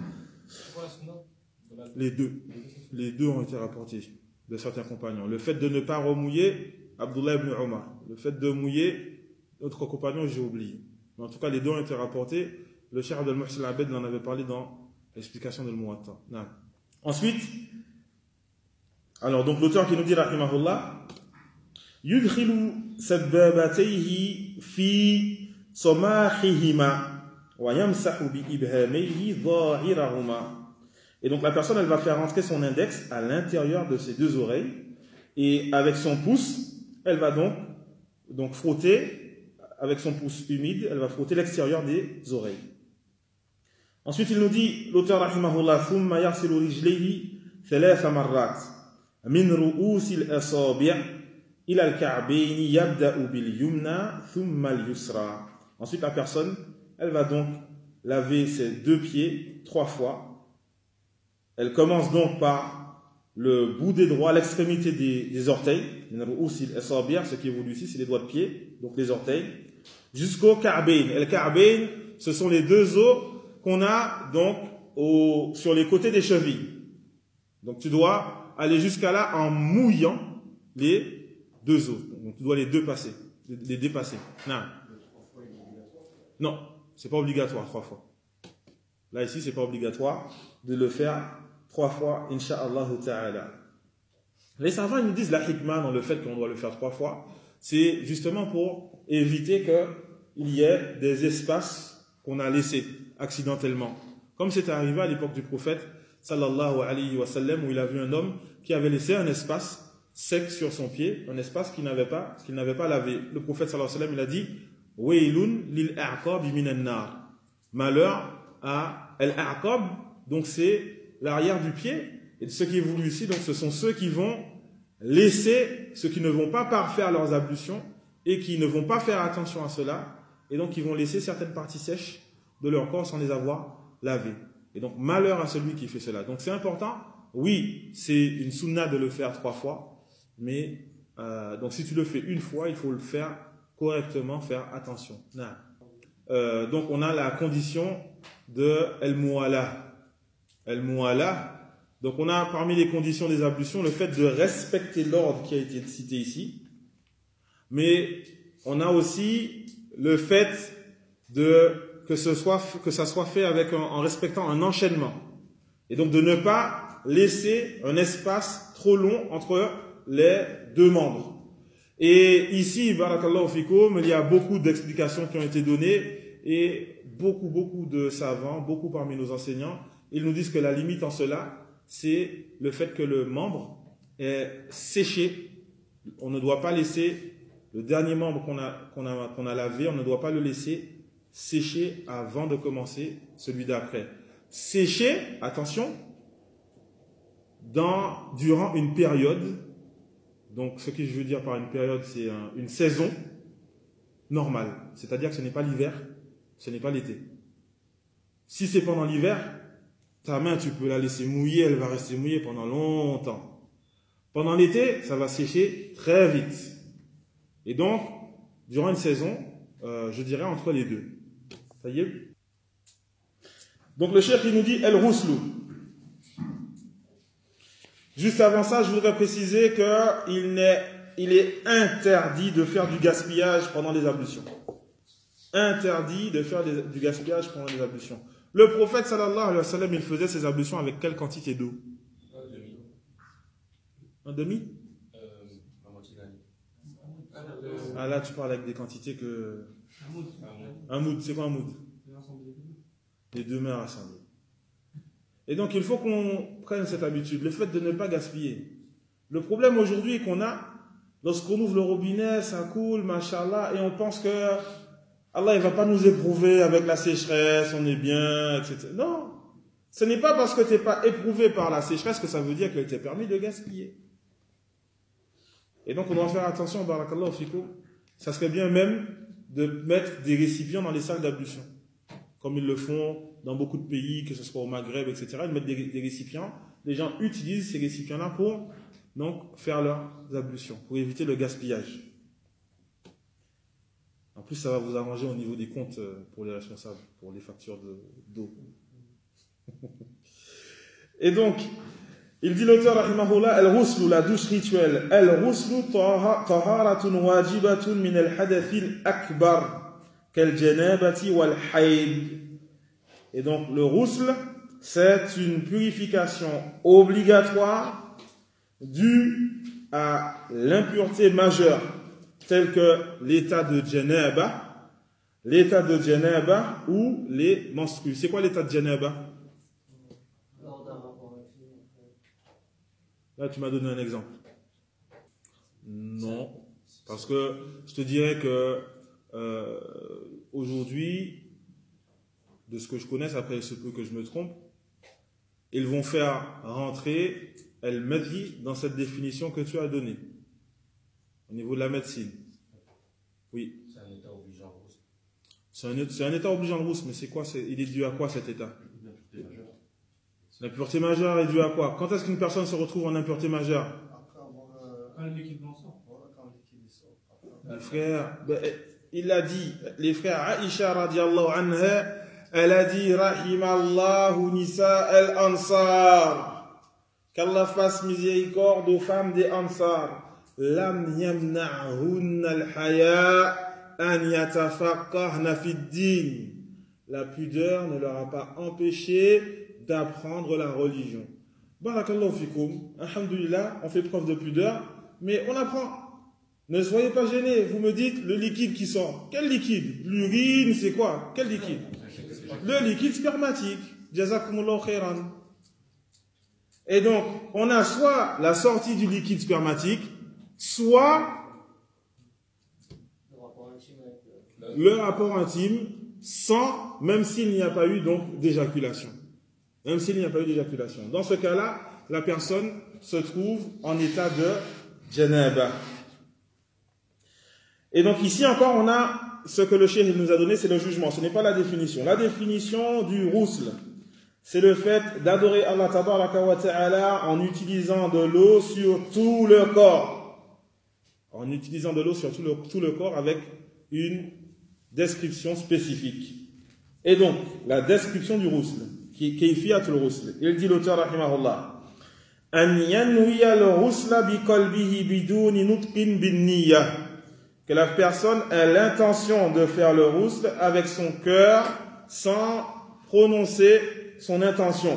Les deux. Les deux ont été rapportés de certains compagnons. Le fait de ne pas remouiller, Abdullah ibn Omar. Le fait de mouiller, notre compagnon, j'ai oublié. Mais en tout cas, les deux ont été rapportés. Le cheikh Abdel Muhsin Abed en avait parlé dans l'explication de Muwatta. Ensuite, alors donc l'auteur qui nous dit, rahimahullah, yudkhilu sabbabatayhi fi samahihima. وَيَمْسَحُ بِإِبْهَامَيْهِ ظَاهِرَهُمَا. Et donc la personne, elle va faire rentrer son index à l'intérieur de ses deux oreilles, et avec son pouce, elle va donc, donc frotter, avec son pouce humide, elle va frotter l'extérieur des oreilles. Ensuite, il nous dit, l'auteur rahimahullah, ثُمَّ يَغْسِلُ رِجْلَيْهِ ثَلَاثَ مَرَّاتٍ مِنْ رُؤُوسِ الْأَصَابِعِ إِلَى الْكَعْبَيْنِ يَبْدَأُ بِالْيُمْنَى ثُمَّ الْيُسْرَى. Ensuite, la personne, elle va donc laver ses deux pieds trois fois. Elle commence donc par le bout des doigts, l'extrémité des, des orteils, ce qui est voulu ici, c'est les doigts de pied, donc les orteils, jusqu'au ka'bayn. Et le ka'bayn, ce sont les deux os qu'on a donc au, sur les côtés des chevilles. Donc tu dois aller jusqu'à là en mouillant les deux os. Donc tu dois les deux passer, les dépasser. Non, non, c'est pas obligatoire trois fois. Là ici, c'est pas obligatoire de le faire trois fois, insha'Allah ta'ala. Les savants nous disent la hikmah dans le fait qu'on doit le faire trois fois, c'est justement pour éviter qu'il y ait des espaces qu'on a laissés accidentellement. Comme c'était arrivé à l'époque du prophète, sallallahu alayhi wa sallam, où il a vu un homme qui avait laissé un espace sec sur son pied, un espace qu'il n'avait pas, qu'il n'avait pas lavé. Le prophète sallallahu alayhi wa sallam, il a dit, Waylun lil a'qab minan nar. Malheur à al-a'qab, donc c'est l'arrière du pied, et ce qui est voulu ici, donc ce sont ceux qui vont laisser, ceux qui ne vont pas parfaire leurs ablutions, et qui ne vont pas faire attention à cela, et donc ils vont laisser certaines parties sèches de leur corps sans les avoir lavées. Et donc malheur à celui qui fait cela. Donc c'est important, oui, c'est une sunna de le faire trois fois, mais euh, donc si tu le fais une fois, il faut le faire correctement, faire attention. Euh, donc on a la condition de el-mu'ala. El-mu'ala. Donc on a parmi les conditions des ablutions le fait de respecter l'ordre qui a été cité ici, mais on a aussi le fait de que ce soit que ça soit fait avec un, en respectant un enchaînement, et donc de ne pas laisser un espace trop long entre les deux membres. Et ici, barakallahu fikoum, il y a beaucoup d'explications qui ont été données, et beaucoup beaucoup de savants, beaucoup parmi nos enseignants, ils nous disent que la limite en cela, c'est le fait que le membre est séché. On ne doit pas laisser le dernier membre qu'on a, qu'on a, qu'on a lavé, on ne doit pas le laisser sécher avant de commencer celui d'après. Sécher, attention, dans, durant une période, donc ce que je veux dire par une période, c'est un, une saison normale. C'est-à-dire que ce n'est pas l'hiver, ce n'est pas l'été. Si c'est pendant l'hiver, ta main, tu peux la laisser mouiller, elle va rester mouillée pendant longtemps. Pendant l'été, ça va sécher très vite. Et donc, durant une saison, euh, je dirais entre les deux. Ça y est. Donc le cheikh, il nous dit el-rouslou. Juste avant ça, je voudrais préciser qu'il est, il est interdit de faire du gaspillage pendant les ablutions. Interdit de faire des, du gaspillage pendant les ablutions. Le prophète sallallahu alayhi wa sallam, il faisait ses ablutions avec quelle quantité d'eau? Un demi. Un demi? Euh, la moitié d'année. Ah là, tu parles avec des quantités que... Un moud. Un moud, c'est quoi un moud? Les deux mains rassemblées. Et donc, il faut qu'on prenne cette habitude, le fait de ne pas gaspiller. Le problème aujourd'hui qu'on a, lorsqu'on ouvre le robinet, ça coule, machallah, et on pense que Allah, il va pas nous éprouver avec la sécheresse, on est bien, et cetera. Non. Ce n'est pas parce que tu n'es pas éprouvé par la sécheresse que ça veut dire qu'il t'est permis de gaspiller. Et donc, on doit faire attention, barakallahu fikum. Ça serait bien même de mettre des récipients dans les salles d'ablution, comme ils le font dans beaucoup de pays, que ce soit au Maghreb, et cetera. Ils mettent des, des récipients. Les gens utilisent ces récipients-là pour donc faire leurs ablutions, pour éviter le gaspillage. En plus, ça va vous arranger au niveau des comptes pour les responsables, pour les factures d'eau. Et donc, il dit l'auteur, rahimahullah, al-ghuslu, la douche rituelle. Al-ghuslu taharatun wajibatun min al-hadathil akbar, kal janabati wal hayd. Et donc, le ghusl, c'est une purification obligatoire due à l'impureté majeure, telle que l'état de janaba l'état de janaba ou les menstrues. C'est quoi l'état de janaba? Là, tu m'as donné un exemple. Non, parce que je te dirais que euh, aujourd'hui, de ce que je connais, après il se peut que je me trompe, ils vont faire rentrer el-madhi dans cette définition que tu as donnée, au niveau de la médecine. Oui. C'est un état obligeant au rousse. C'est un, c'est un état obligeant le rousse, mais c'est quoi, c'est, il est dû à quoi cet état? L'impureté majeure. L'impureté majeure est due à quoi? Quand est-ce qu'une personne se retrouve en impureté majeure? Quand le liquide blanc sort. Les frères, ben, il a dit, les frères Aïcha radiallahu anha, elle a dit rahimallahu nisa al-ansar, qu'Allah fasse miséricorde aux femmes des ansar, lam yamna'hunna al-haya an yatafaqqahna fi ad-din. La pudeur ne leur a pas empêché d'apprendre la religion. Barakallahu fikoum, alhamdulillah, on fait preuve de pudeur, mais on apprend. Ne soyez pas gênés, vous me dites le liquide qui sort. Quel liquide? L'urine, c'est quoi? Quel liquide? Le liquide spermatique. Jazakumullahu khairan. Et donc, on a soit la sortie du liquide spermatique, soit le rapport intime, sans, même s'il n'y a pas eu donc d'éjaculation. Même s'il n'y a pas eu d'éjaculation. Dans ce cas-là, la personne se trouve en état de janaba. Et donc ici encore, on a ce que le cheikh nous a donné, c'est le jugement. Ce n'est pas la définition. La définition du rousl, c'est le fait d'adorer Allah tabaraka wa ta'ala en utilisant de l'eau sur tout le corps. En utilisant de l'eau sur tout le, tout le corps avec une description spécifique. Et donc, la description du rousl, qui kayfiyatul rousl. Il dit l'auteur rahimahullah, an yanwiya al-rousla bi qalbihi biduni nutqin bin niyya. Que la personne ait l'intention de faire le rousl avec son cœur sans prononcer son intention.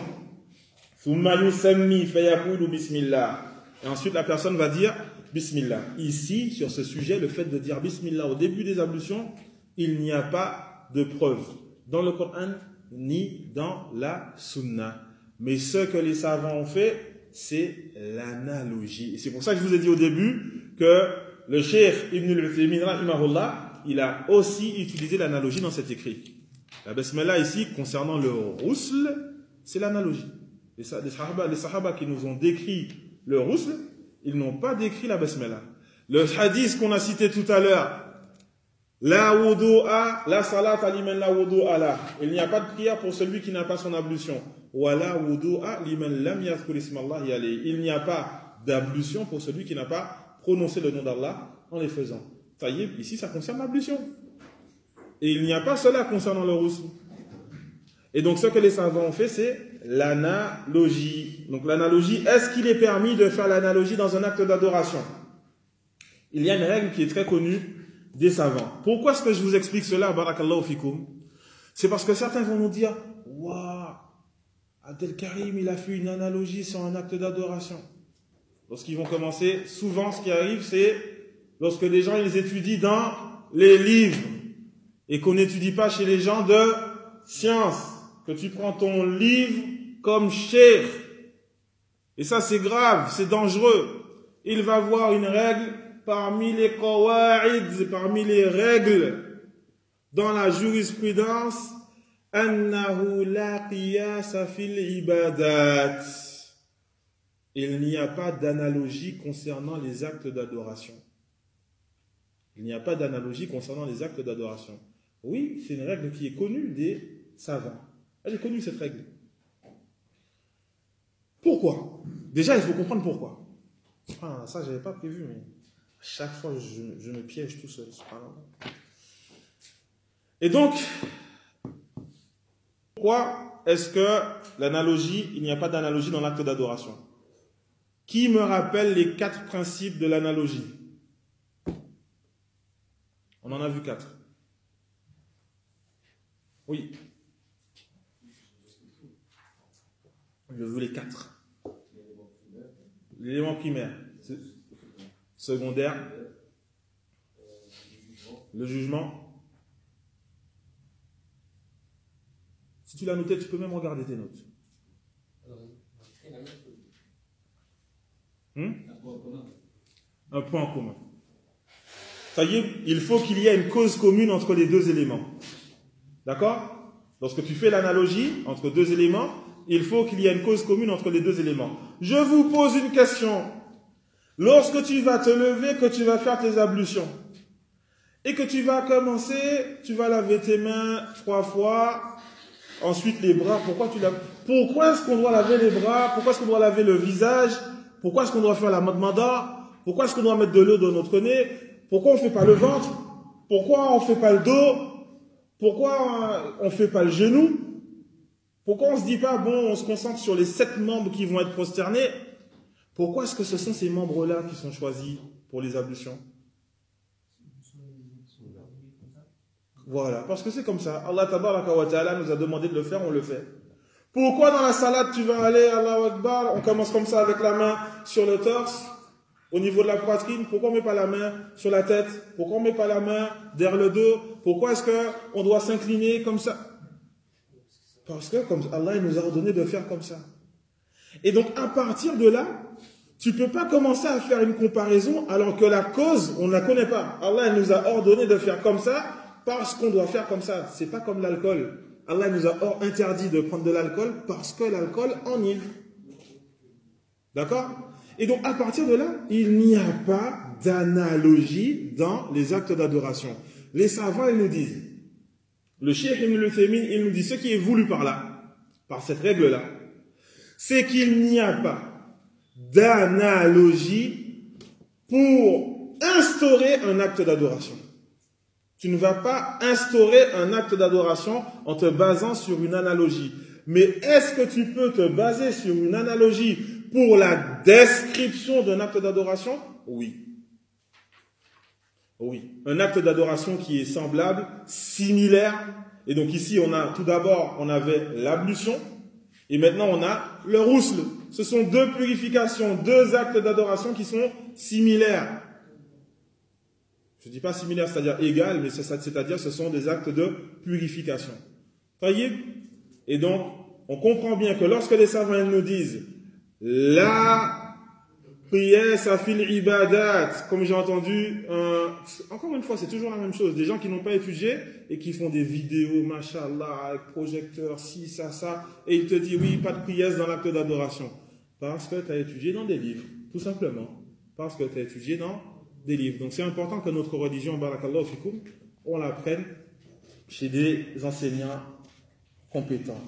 Et ensuite la personne va dire Bismillah. Ici, sur ce sujet, le fait de dire Bismillah au début des ablutions, il n'y a pas de preuve dans le Coran ni dans la Sunna. Mais ce que les savants ont fait, c'est l'analogie. Et c'est pour ça que je vous ai dit au début que le cheikh Ibn al-Uthaymin rahimahullah, il a aussi utilisé l'analogie dans cet écrit. La basmala ici, concernant le rousl, c'est l'analogie. Les, les, sahaba, les sahaba qui nous ont décrit le rousl, ils n'ont pas décrit la basmala. Le hadith qu'on a cité tout à l'heure, la wudu'a, la salat liman la wudu'a la. Il n'y a pas de prière pour celui qui n'a pas son ablution. Wa la wudu'a liman lam yadhkur ismallahi alayhi. Il n'y a pas d'ablution pour celui qui n'a pas prononcer le nom d'Allah en les faisant. Taïb, ici ça concerne l'ablution. Et il n'y a pas cela concernant le rousl. Et donc ce que les savants ont fait, c'est l'analogie. Donc l'analogie, est-ce qu'il est permis de faire l'analogie dans un acte d'adoration? Il y a une règle qui est très connue des savants. Pourquoi est-ce que je vous explique cela, barakallahu fikum? C'est parce que certains vont nous dire, waouh, Abdel Karim, il a fait une analogie sur un acte d'adoration. Lorsqu'ils vont commencer, souvent ce qui arrive, c'est lorsque les gens ils étudient dans les livres et qu'on n'étudie pas chez les gens de science, que tu prends ton livre comme cheikh. Et ça c'est grave, c'est dangereux. Il va voir une règle parmi les qawa'id, parmi les règles dans la jurisprudence, annahu la qiyasa fil ibadat. Il n'y a pas d'analogie concernant les actes d'adoration. Il n'y a pas d'analogie concernant les actes d'adoration. Oui, c'est une règle qui est connue des savants. Elle est connue, cette règle. Pourquoi? Déjà, il faut comprendre pourquoi. Ah, ça, je n'avais pas prévu, mais à chaque fois, je, je me piège tout seul. Et donc, pourquoi est-ce que l'analogie, il n'y a pas d'analogie dans l'acte d'adoration? Qui me rappelle les quatre principes de l'analogie? On en a vu quatre. Oui. Je veux les quatre. L'élément primaire. Secondaire. Le jugement. tu l'as noté, tu peux même regarder tes notes. Hmm? Un point en commun. Ça y est, il faut qu'il y ait une cause commune entre les deux éléments. D'accord? Lorsque tu fais l'analogie entre deux éléments, il faut qu'il y ait une cause commune entre les deux éléments. Je vous pose une question. Lorsque tu vas te lever, que tu vas faire tes ablutions, et que tu vas commencer, tu vas laver tes mains trois fois, ensuite les bras, pourquoi tu laves? Pourquoi est-ce qu'on doit laver les bras? Pourquoi est-ce qu'on doit laver le visage? Pourquoi est-ce qu'on doit faire la madmada? Pourquoi est-ce qu'on doit mettre de l'eau dans notre nez? Pourquoi on ne fait pas le ventre? Pourquoi on ne fait pas le dos? Pourquoi on ne fait pas le genou? Pourquoi on ne se dit pas, bon, on se concentre sur les sept membres qui vont être prosternés? Pourquoi est-ce que ce sont ces membres-là qui sont choisis pour les ablutions? Voilà, parce que c'est comme ça. Allah tabaraka wa ta'ala nous a demandé de le faire, on le fait. Pourquoi dans la salade tu vas aller, Allahu Akbar, on commence comme ça avec la main sur le torse, au niveau de la poitrine? Pourquoi on ne met pas la main sur la tête? Pourquoi on ne met pas la main derrière le dos? Pourquoi est-ce qu'on doit s'incliner comme ça? Parce que comme Allah il nous a ordonné de faire comme ça. Et donc à partir de là, tu ne peux pas commencer à faire une comparaison alors que la cause, on ne la connaît pas. Allah il nous a ordonné de faire comme ça parce qu'on doit faire comme ça. Ce n'est pas comme l'alcool. Allah nous a interdit de prendre de l'alcool parce que l'alcool enivre. D'accord? Et donc à partir de là, il n'y a pas d'analogie dans les actes d'adoration. Les savants, ils nous disent, le Cheikh Ibn al-Uthaymin, il nous dit ce qui est voulu par là, par cette règle-là, c'est qu'il n'y a pas d'analogie pour instaurer un acte d'adoration. Tu ne vas pas instaurer un acte d'adoration en te basant sur une analogie. Mais est-ce que tu peux te baser sur une analogie pour la description d'un acte d'adoration? Oui. Oui. Un acte d'adoration qui est semblable, similaire. Et donc ici, on a tout d'abord, on avait l'ablution. Et maintenant, on a le rousl. Ce sont deux purifications, deux actes d'adoration qui sont similaires. Je ne dis pas similaire, c'est-à-dire égal, mais c'est-à-dire ce sont des actes de purification. Voyez? Et donc, on comprend bien que lorsque les savants nous disent la prière, ça fil ibadat, comme j'ai entendu, euh, encore une fois, c'est toujours la même chose. Des gens qui n'ont pas étudié et qui font des vidéos, machallah, avec projecteur, ci, ça, ça, et ils te disent oui, pas de prière dans l'acte d'adoration. Parce que tu as étudié dans des livres, tout simplement. Parce que tu as étudié dans des livres. Donc c'est important que notre religion, barakallahu fikoum, on l'apprenne chez des enseignants compétents.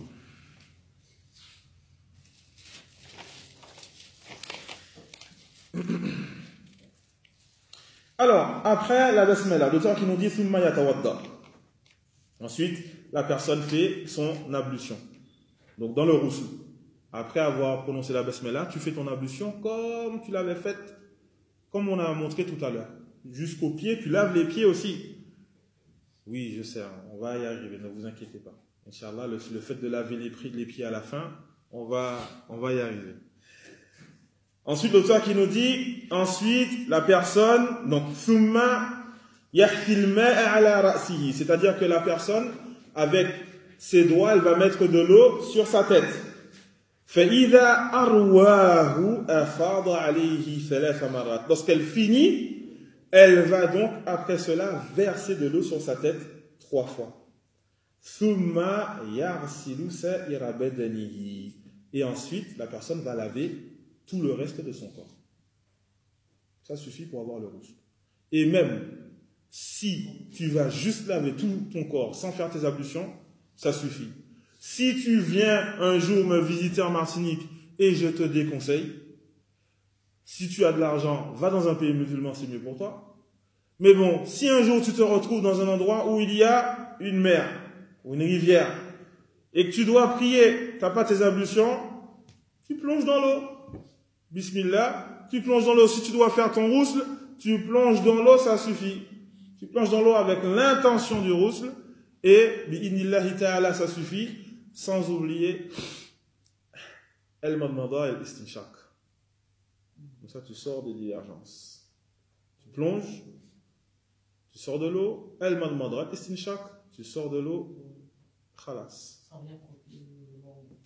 Alors, après la basmala, l'auteur qui nous dit thumma yatawadda. Ensuite, la personne fait son ablution. Donc dans le rousl, après avoir prononcé la basmala, tu fais ton ablution comme tu l'avais faite, comme on a montré tout à l'heure. Jusqu'aux pieds, tu laves les pieds aussi. Oui, je sais, on va y arriver, ne vous inquiétez pas. Inch'Allah, le, le fait de laver les, les pieds à la fin, on va, on va y arriver. Ensuite, l'auteur qui nous dit, ensuite, la personne, donc, thumma yahfil ma'a ala ra'sihi, c'est-à-dire que la personne, avec ses doigts, elle va mettre de l'eau sur sa tête. فَإِذَا أَرْوَاهُ أَفَاضَ عَلَيْهِ ثَلَاثَ مَرَّاتٍ. Lorsqu'elle finit, elle va donc, après cela, verser de l'eau sur sa tête trois fois. thumma yaghsilu sa'ira badanihi. Et ensuite, la personne va laver tout le reste de son corps. Ça suffit pour avoir le rousl. Et même si tu vas juste laver tout ton corps sans faire tes ablutions, ça suffit. Si tu viens un jour me visiter en Martinique et je te déconseille, si tu as de l'argent, va dans un pays musulman, c'est mieux pour toi. Mais bon, si un jour tu te retrouves dans un endroit où il y a une mer ou une rivière et que tu dois prier, tu n'as pas tes ablutions, tu plonges dans l'eau. Bismillah, tu plonges dans l'eau. Si tu dois faire ton rousl, tu plonges dans l'eau, ça suffit. Tu plonges dans l'eau avec l'intention du rousl et bi'idnillahi ta'ala, ça suffit, sans oublier el-madmada et l'istinshaq. Comme ça, tu sors des divergences. Tu plonges, tu sors de l'eau, el-madmada, l'istinshaq, tu sors de l'eau, khalas. Sans rien couper.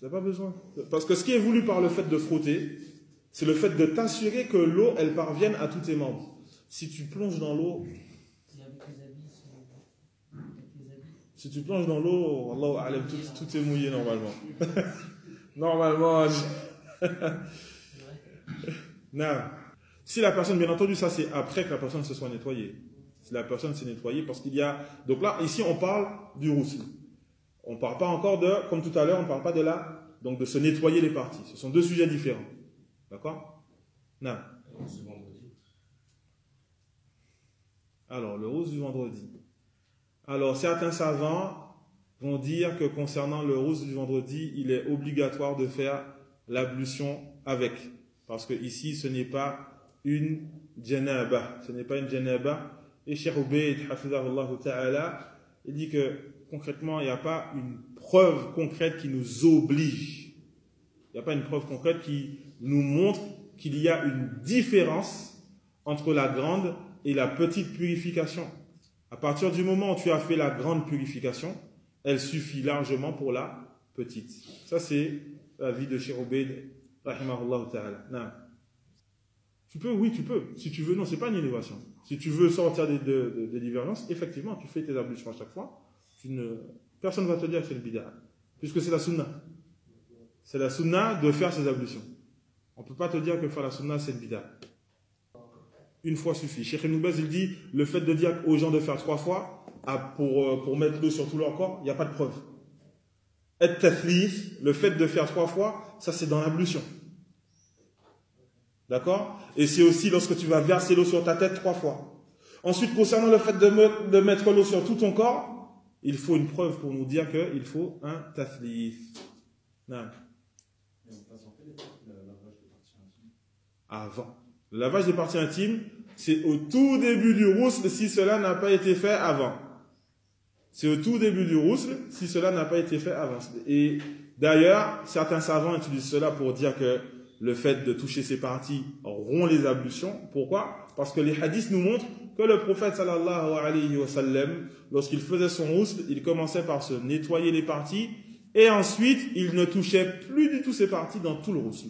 Tu n'as pas besoin. Parce que ce qui est voulu par le fait de frotter, c'est le fait de t'assurer que l'eau, elle parvienne à tous tes membres. Si tu plonges dans l'eau, si tu plonges dans l'eau, Allahu a'lam, tout, tout est mouillé normalement. Normalement. Non. Si la personne, bien entendu, ça c'est après que la personne se soit nettoyée. Si la personne s'est nettoyée, parce qu'il y a. Donc là, ici, on parle du roussi. On ne parle pas encore de, comme tout à l'heure, on ne parle pas de là, donc de se nettoyer les parties. Ce sont deux sujets différents. D'accord? Non. Alors, le rousse du vendredi. Alors, certains savants vont dire que concernant le rousse du vendredi, il est obligatoire de faire l'ablution avec. Parce que ici, ce n'est pas une janaba. Ce n'est pas une janaba. Et Cheikh Ubayd, hafizahullah ta'ala, il dit que concrètement, il n'y a pas une preuve concrète qui nous oblige. Il n'y a pas une preuve concrète qui nous montre qu'il y a une différence entre la grande et la petite purification. À partir du moment où tu as fait la grande purification, elle suffit largement pour la petite. Ça, c'est l'avis de Cheikh Ubayd, rahimahullah ta'ala. Non. Tu peux, oui, tu peux. Si tu veux, non, c'est pas une innovation. Si tu veux sortir des, des, des divergences, effectivement, tu fais tes ablutions à chaque fois. Tu ne, personne ne va te dire que c'est le bid'a. Puisque c'est la sunna. C'est la sunna de faire ses ablutions. On ne peut pas te dire que faire la sunna, c'est le bid'a. Une fois suffit. Cheikh Ibn Baz, il dit, le fait de dire aux gens de faire trois fois, pour, pour mettre l'eau sur tout leur corps, il n'y a pas de preuve. Et tathlith, le fait de faire trois fois, ça c'est dans l'ablution. D'accord? Et c'est aussi lorsque tu vas verser l'eau sur ta tête trois fois. Ensuite, concernant le fait de, me, de mettre l'eau sur tout ton corps, il faut une preuve pour nous dire qu'il faut un tathlith. Non. Avant. Le lavage des parties intimes, c'est au tout début du rousl si cela n'a pas été fait avant. C'est au tout début du rousl si cela n'a pas été fait avant. Et d'ailleurs, certains savants utilisent cela pour dire que le fait de toucher ces parties rompt les ablutions. Pourquoi? Parce que les hadiths nous montrent que le prophète sallallahu alayhi wa sallam, lorsqu'il faisait son rousl, il commençait par se nettoyer les parties et ensuite il ne touchait plus du tout ces parties dans tout le rousl.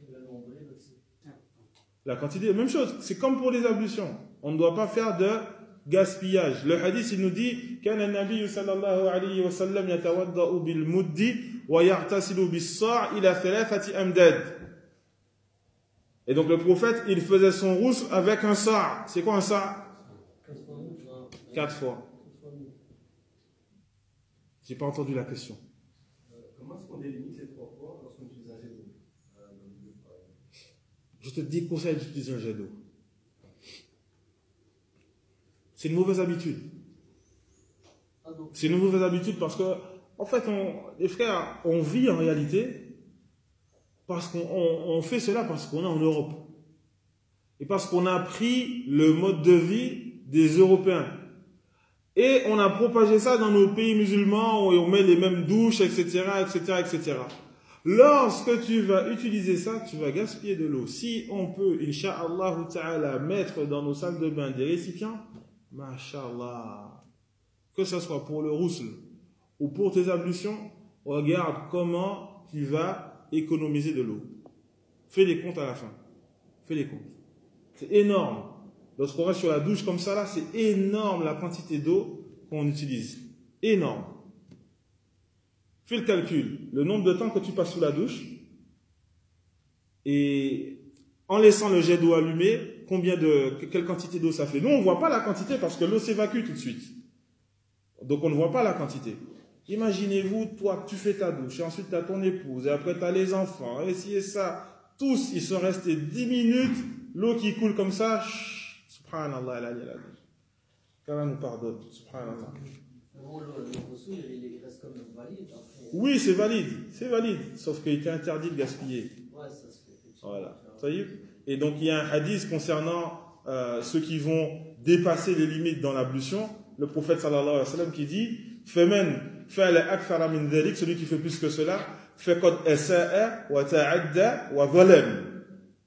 La quantité, même chose, c'est comme pour les ablutions. On ne doit pas faire de gaspillage. Le hadith, il nous dit كان النبي صلى الله عليه وسلم يتوضأ بالمد ويغتسل بالصاع إلى ثلاثة أمداد. Et donc le prophète, il faisait son rousl avec un sa'. C'est quoi un sa'? Quatre fois. J'ai pas entendu la question. Comment est-ce qu'on délimite les trois fois lorsqu'on utilise un jet d'eau? Je te déconseille d'utiliser un jet d'eau. C'est une mauvaise habitude. C'est une mauvaise habitude parce que, en fait, on, les frères, on vit en réalité parce qu'on on, on fait cela parce qu'on est en Europe. Et parce qu'on a pris le mode de vie des Européens. Et on a propagé ça dans nos pays musulmans où on met les mêmes douches, et cetera, et cetera, et cetera. Lorsque tu vas utiliser ça, tu vas gaspiller de l'eau. Si on peut, incha'Allah ta'ala, mettre dans nos salles de bain des récipients, masha'Allah, que ce soit pour le rousl ou pour tes ablutions, regarde comment tu vas économiser de l'eau. Fais les comptes à la fin. Fais les comptes. C'est énorme. Lorsqu'on reste sur la douche comme ça, là, c'est énorme la quantité d'eau qu'on utilise. Énorme. Fais le calcul. Le nombre de temps que tu passes sous la douche et en laissant le jet d'eau allumé, combien de, quelle quantité d'eau ça fait. Nous, on ne voit pas la quantité parce que l'eau s'évacue tout de suite. Donc, on ne voit pas la quantité. Imaginez-vous, toi, tu fais ta douche et ensuite tu as ton épouse et après tu as les enfants et ci et ça. Tous, ils sont restés dix minutes, l'eau qui coule comme ça. Chut, subhanallah, la la qu'Allah nous pardonne. Subhanallah. Bon, le, le reçu, il reste comme valide. Après. Oui, c'est valide, c'est valide, sauf qu'il était interdit de gaspiller. Ouais, ça se fait. Voilà. Et donc, il y a un hadith concernant euh, ceux qui vont dépasser les limites dans l'ablution. Le prophète sallallahu alayhi wa sallam qui dit Femen fa'ala akthara min dhalik, celui qui fait plus que cela, faqad asa'a wa ta'adda wa zalam.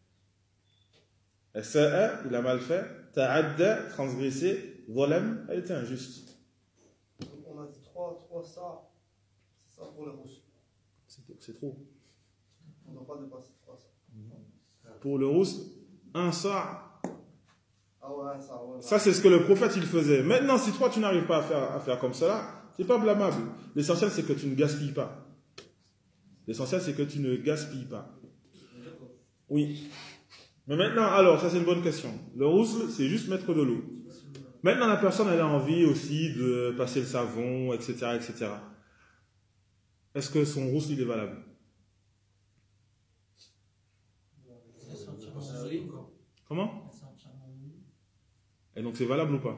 Asa'a, il a mal fait, ta'adda, transgressé, zalam, elle était injuste. Donc on a dit trois, trois ça, c'est ça pour les reçus. c'est trop. On n'a pas dépassé trois cents. Pour le rousse, un sa'. Ah ouais, ça, ouais. Ça, c'est ce que le prophète il faisait. Maintenant, si toi tu n'arrives pas à faire, à faire comme cela, c'est pas blâmable. L'essentiel, c'est que tu ne gaspilles pas. L'essentiel, c'est que tu ne gaspilles pas. Oui. Mais maintenant, alors, ça c'est une bonne question. Le rousle, c'est juste mettre de l'eau. Maintenant, la personne, elle a envie aussi de passer le savon, et cetera, et cetera. Est-ce que son rousle, il est valable? Comment? Et donc, c'est valable ou pas?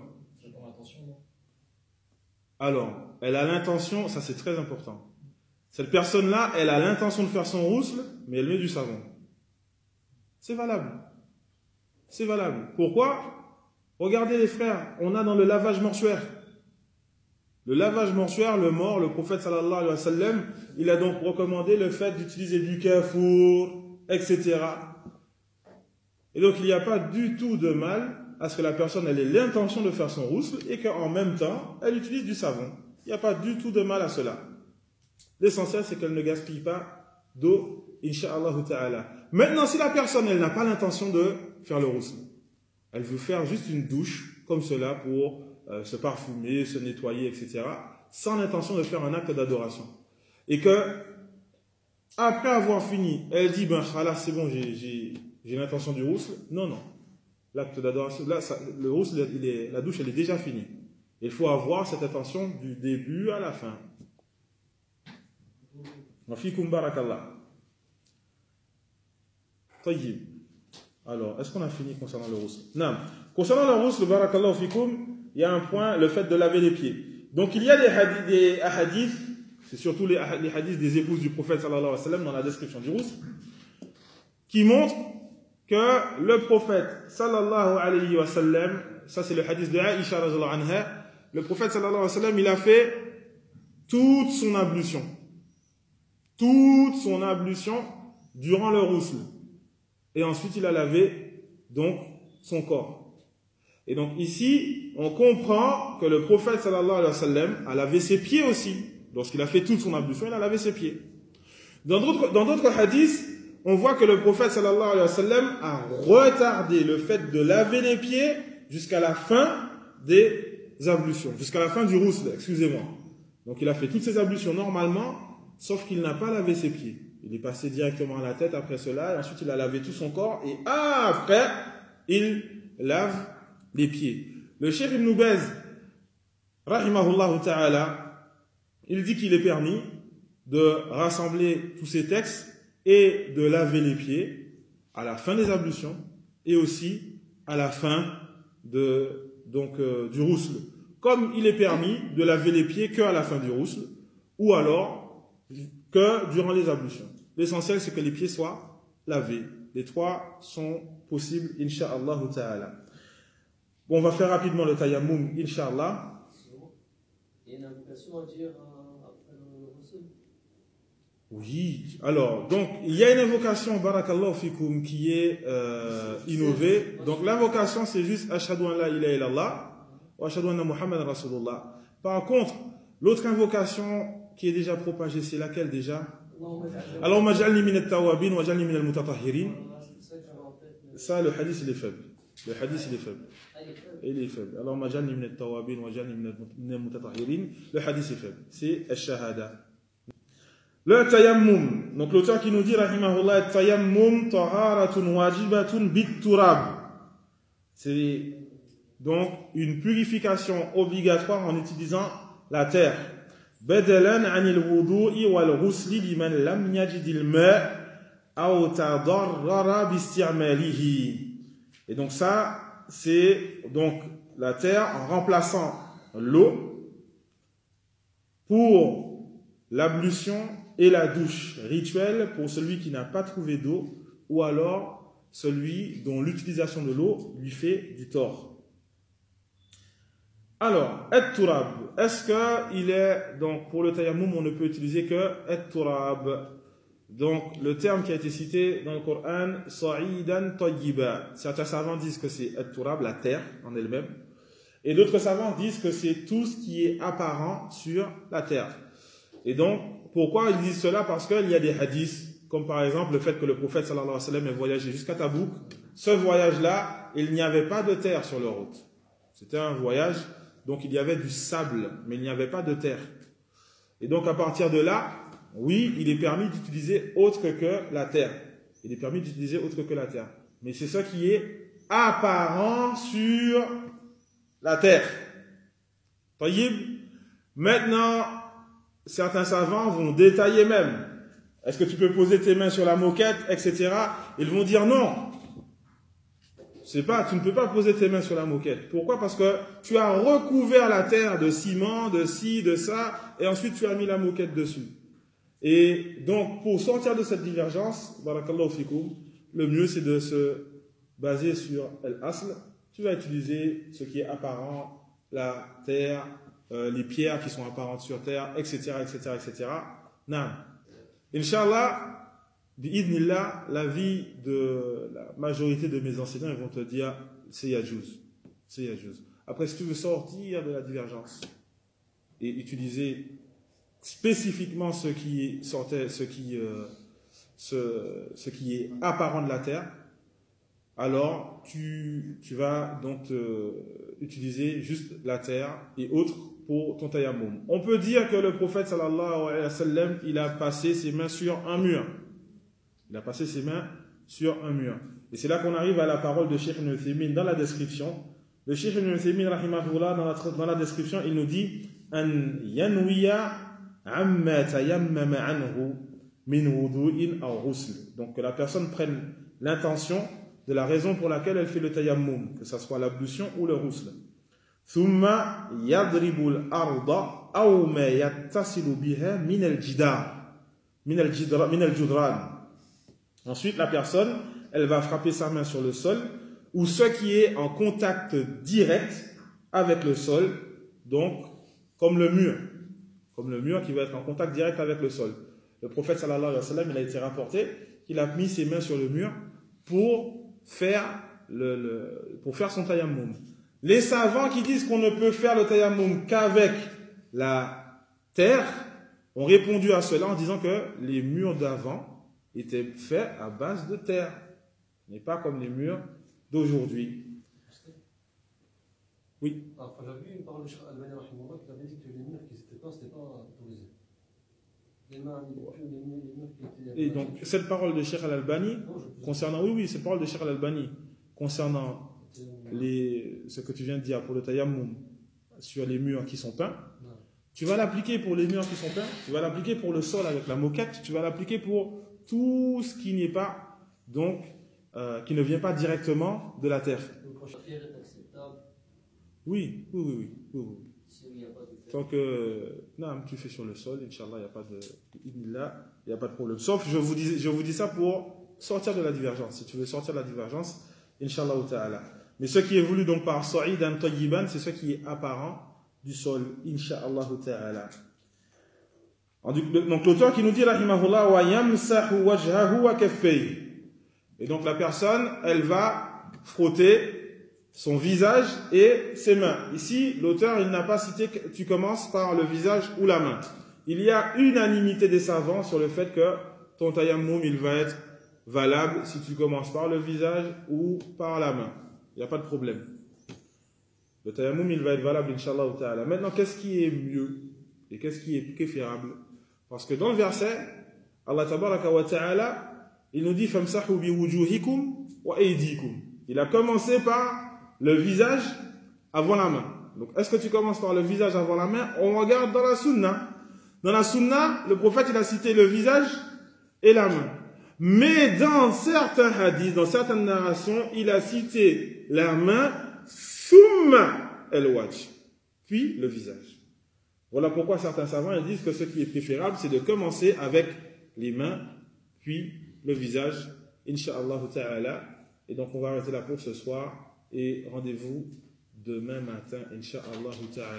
Alors, elle a l'intention, ça c'est très important. Cette personne-là, elle a l'intention de faire son rousle, mais elle met du savon. C'est valable. C'est valable. Pourquoi? Regardez les frères, on a dans le lavage mortuaire. Le lavage mortuaire, le mort, le prophète sallallahu alayhi wa sallam, il a donc recommandé le fait d'utiliser du kafour, et cetera. Et donc il n'y a pas du tout de mal à ce que la personne elle ait l'intention de faire son rousle et qu'en même temps, elle utilise du savon. Il n'y a pas du tout de mal à cela. L'essentiel, c'est qu'elle ne gaspille pas d'eau, incha'Allah ta'ala. Maintenant, si la personne, elle n'a pas l'intention de faire le rousle, elle veut faire juste une douche, comme cela, pour euh, se parfumer, se nettoyer, et cetera, sans l'intention de faire un acte d'adoration. Et que, après avoir fini, elle dit, ben, là, c'est bon, j'ai, j'ai, j'ai l'intention du rousle. Non, non. L'acte d'adoration, là, ça, le rousle, il est, la douche, elle est déjà finie. Il faut avoir cette intention du début à la fin. Mafikum barakallah. Tayyib. Alors, est-ce qu'on a fini concernant le rousle? Non. Concernant le rousle, barakallahu fikum, il y a un point, le fait de laver les pieds. Donc, il y a des hadiths, des hadiths, c'est surtout les, les hadiths des épouses du prophète sallallahu alayhi wa sallam dans la description du rousle, qui montrent que le prophète sallallahu alayhi wa sallam, ça c'est le hadith de Aïcha radhiyallahu anha, le prophète sallallahu alayhi wa sallam, il a fait toute son ablution. Toute son ablution durant le rousle. Et ensuite, il a lavé donc son corps. Et donc ici, on comprend que le prophète sallallahu alayhi wa sallam a lavé ses pieds aussi. Lorsqu'il a fait toute son ablution, il a lavé ses pieds. Dans d'autres, dans d'autres hadiths, on voit que le prophète sallallahu alayhi wa sallam a retardé le fait de laver les pieds jusqu'à la fin des ablutions, jusqu'à la fin du rousle, excusez-moi. Donc il a fait toutes ses ablutions normalement, sauf qu'il n'a pas lavé ses pieds. Il est passé directement à la tête après cela, et ensuite il a lavé tout son corps, et après, il lave les pieds. Le cheikh Ibn Baz, rahimahullah ta'ala, il dit qu'il est permis de rassembler tous ces textes et de laver les pieds à la fin des ablutions, et aussi à la fin de, donc, euh, du rousle. Comme il est permis de laver les pieds qu'à la fin du rousle, ou alors que durant les ablutions. L'essentiel, c'est que les pieds soient lavés. Les trois sont possibles, incha'Allah ta'ala. Bon, on va faire rapidement le tayammum, incha'Allah. Il y a une invocation à dire euh, après le rousle? Oui, alors, donc, il y a une invocation, barakallahu fikum, qui est euh, innovée. Donc, l'invocation, c'est juste Ashhadu an la ilaha illallah wa Ashhadu anna Muhammad Rasulullah. Par contre, l'autre invocation qui est déjà propagée, c'est laquelle déjà? Allahumma ja'alni min at-tawwabin wa ja'alni min al-mutatahhirin. Ça, le hadith, il est faible. Le hadith, il est faible. Il est faible. Allahumma ja'alni min at-tawwabin wa ja'alni min al-mutatahhirin. Le hadith est faible. C'est al-shahada. Le tayammum. Donc l'auteur qui nous dit, rahimahullah, tayammum taharatun wajibatun bit-turab. C'est donc une purification obligatoire en utilisant la terre. Badalan anil wudu'i wal ghusli liman lam yajidil ma' aw tadarrara bi'isti'malihi. Et donc ça, c'est donc la terre en remplaçant l'eau pour l'ablution et la douche rituelle pour celui qui n'a pas trouvé d'eau ou alors celui dont l'utilisation de l'eau lui fait du tort. Alors, et-turab, est-ce qu'il est, donc pour le tayammum, on ne peut utiliser que et-turab. Donc, le terme qui a été cité dans le Coran, sa'idan tayyiba. Certains savants disent que c'est et-turab, la terre en elle-même. Et d'autres savants disent que c'est tout ce qui est apparent sur la terre. Et donc, pourquoi ils disent cela? Parce qu'il y a des hadiths, comme par exemple le fait que le prophète sallallahu alayhi wa sallam ait voyagé jusqu'à Tabouk. Ce voyage-là, il n'y avait pas de terre sur leur route. C'était un voyage, donc il y avait du sable, mais il n'y avait pas de terre. Et donc à partir de là, oui, il est permis d'utiliser autre que la terre. Il est permis d'utiliser autre que la terre. Mais c'est ça qui est apparent sur la terre. Taïb. Maintenant, certains savants vont détailler même. Est-ce que tu peux poser tes mains sur la moquette, et cetera. Ils vont dire non. C'est pas, tu ne peux pas poser tes mains sur la moquette. Pourquoi? Parce que tu as recouvert la terre de ciment, de ci, de ça, et ensuite tu as mis la moquette dessus. Et donc, pour sortir de cette divergence, barakallahu fikoum, le mieux c'est de se baser sur al-asl. Tu vas utiliser ce qui est apparent, la terre, euh, les pierres qui sont apparentes sur terre, et cetera, et cetera, et cetera. Naam. Inch'Allah, bi'idnillah, la vie de la majorité de mes enseignants, ils vont te dire, c'est yajouz. C'est yajouz. Après, si tu veux sortir de la divergence et utiliser spécifiquement ce qui sortait, ce qui, euh, ce, ce qui est apparent de la terre, alors tu, tu vas donc euh, utiliser juste la terre et autres pour ton tayammum. On peut dire que le prophète sallallahu alayhi wa sallam, il a passé ses mains sur un mur. Il a passé ses mains sur un mur. Et c'est là qu'on arrive à la parole de Cheikh Ibn Uthaymin dans la description. Le Cheikh Ibn Uthaymin, rahimahullah, dans la, dans la description, il nous dit an yanwiya amma tayammama anhu min wudu'in aw ghusl. Donc que la personne prenne l'intention de la raison pour laquelle elle fait le tayammum, que ce soit l'ablution ou le ghusl. Thumma yadribu al-arda aw ma yattasilu biha min al-jidar min al-jidran min al-judran. Ensuite, la personne, elle va frapper sa main sur le sol ou ce qui est en contact direct avec le sol, donc comme le mur, comme le mur qui va être en contact direct avec le sol. Le prophète sallallahu alayhi wa sallam, il a été rapporté qu'il a mis ses mains sur le mur pour faire, le, le, pour faire son tayammum. Les savants qui disent qu'on ne peut faire le tayammum qu'avec la terre ont répondu à cela en disant que les murs d'avant étaient faits à base de terre, ce n'est pas comme les murs d'aujourd'hui. Oui. Alors, j'avais vu une parole de Cheikh Al-Albani rahimahullah qui avait dit que les murs qui n'étaient pas, c'était pas autorisé. Les mains, les murs, les murs qui étaient. Et donc, cette parole de Cheikh Al-Albani, concernant, oui, oui, cette parole de Cheikh Al-Albani, concernant les, ce que tu viens de dire pour le tayammum sur les murs qui sont peints, non. Tu vas l'appliquer pour les murs qui sont peints, tu vas l'appliquer pour le sol avec la moquette, tu vas l'appliquer pour tout ce qui n'est pas, donc, euh, qui ne vient pas directement de la terre. Donc, la terre est acceptable. Oui, oui, oui, oui. oui, oui. Si il n'y a pas de terre. Tant que, non, tu fais sur le sol, Inch'Allah, il n'y a pas de, il n'y a pas de problème. Sauf, je vous dis, je vous dis ça pour sortir de la divergence. Si tu veux sortir de la divergence, Inch'Allah ta'ala. Mais ce qui est voulu donc par Sa'idan Tayyiban, c'est ce qui est apparent du sol, Inch'Allah ta'ala. Donc l'auteur qui nous dit rahimahullah wa yamsahu wajhahu wa kaffayhi. Et donc la personne, elle va frotter son visage et ses mains. Ici, l'auteur, il n'a pas cité que tu commences par le visage ou la main. Il y a unanimité des savants sur le fait que ton tayammum, il va être valable si tu commences par le visage ou par la main. Il n'y a pas de problème. Le tayammum, il va être valable, Inch'Allah ta'ala. Maintenant, qu'est-ce qui est mieux et qu'est-ce qui est préférable? Parce que dans le verset, Allah tabaraka wa ta'ala, il nous dit famsahu bi wujuhikum wa aydikum. Il a commencé par le visage avant la main. Donc, est-ce que tu commences par le visage avant la main? On regarde dans la sunna. Dans la sunna, le prophète, il a cité le visage et la main. Mais dans certains hadiths, dans certaines narrations, il a cité la main, thumma al-wajh, puis le visage. Voilà pourquoi certains savants ils disent que ce qui est préférable, c'est de commencer avec les mains, puis le visage, Inch'Allah ta'ala. Et donc on va arrêter là pour ce soir et rendez-vous demain matin, Inch'Allah ta'ala.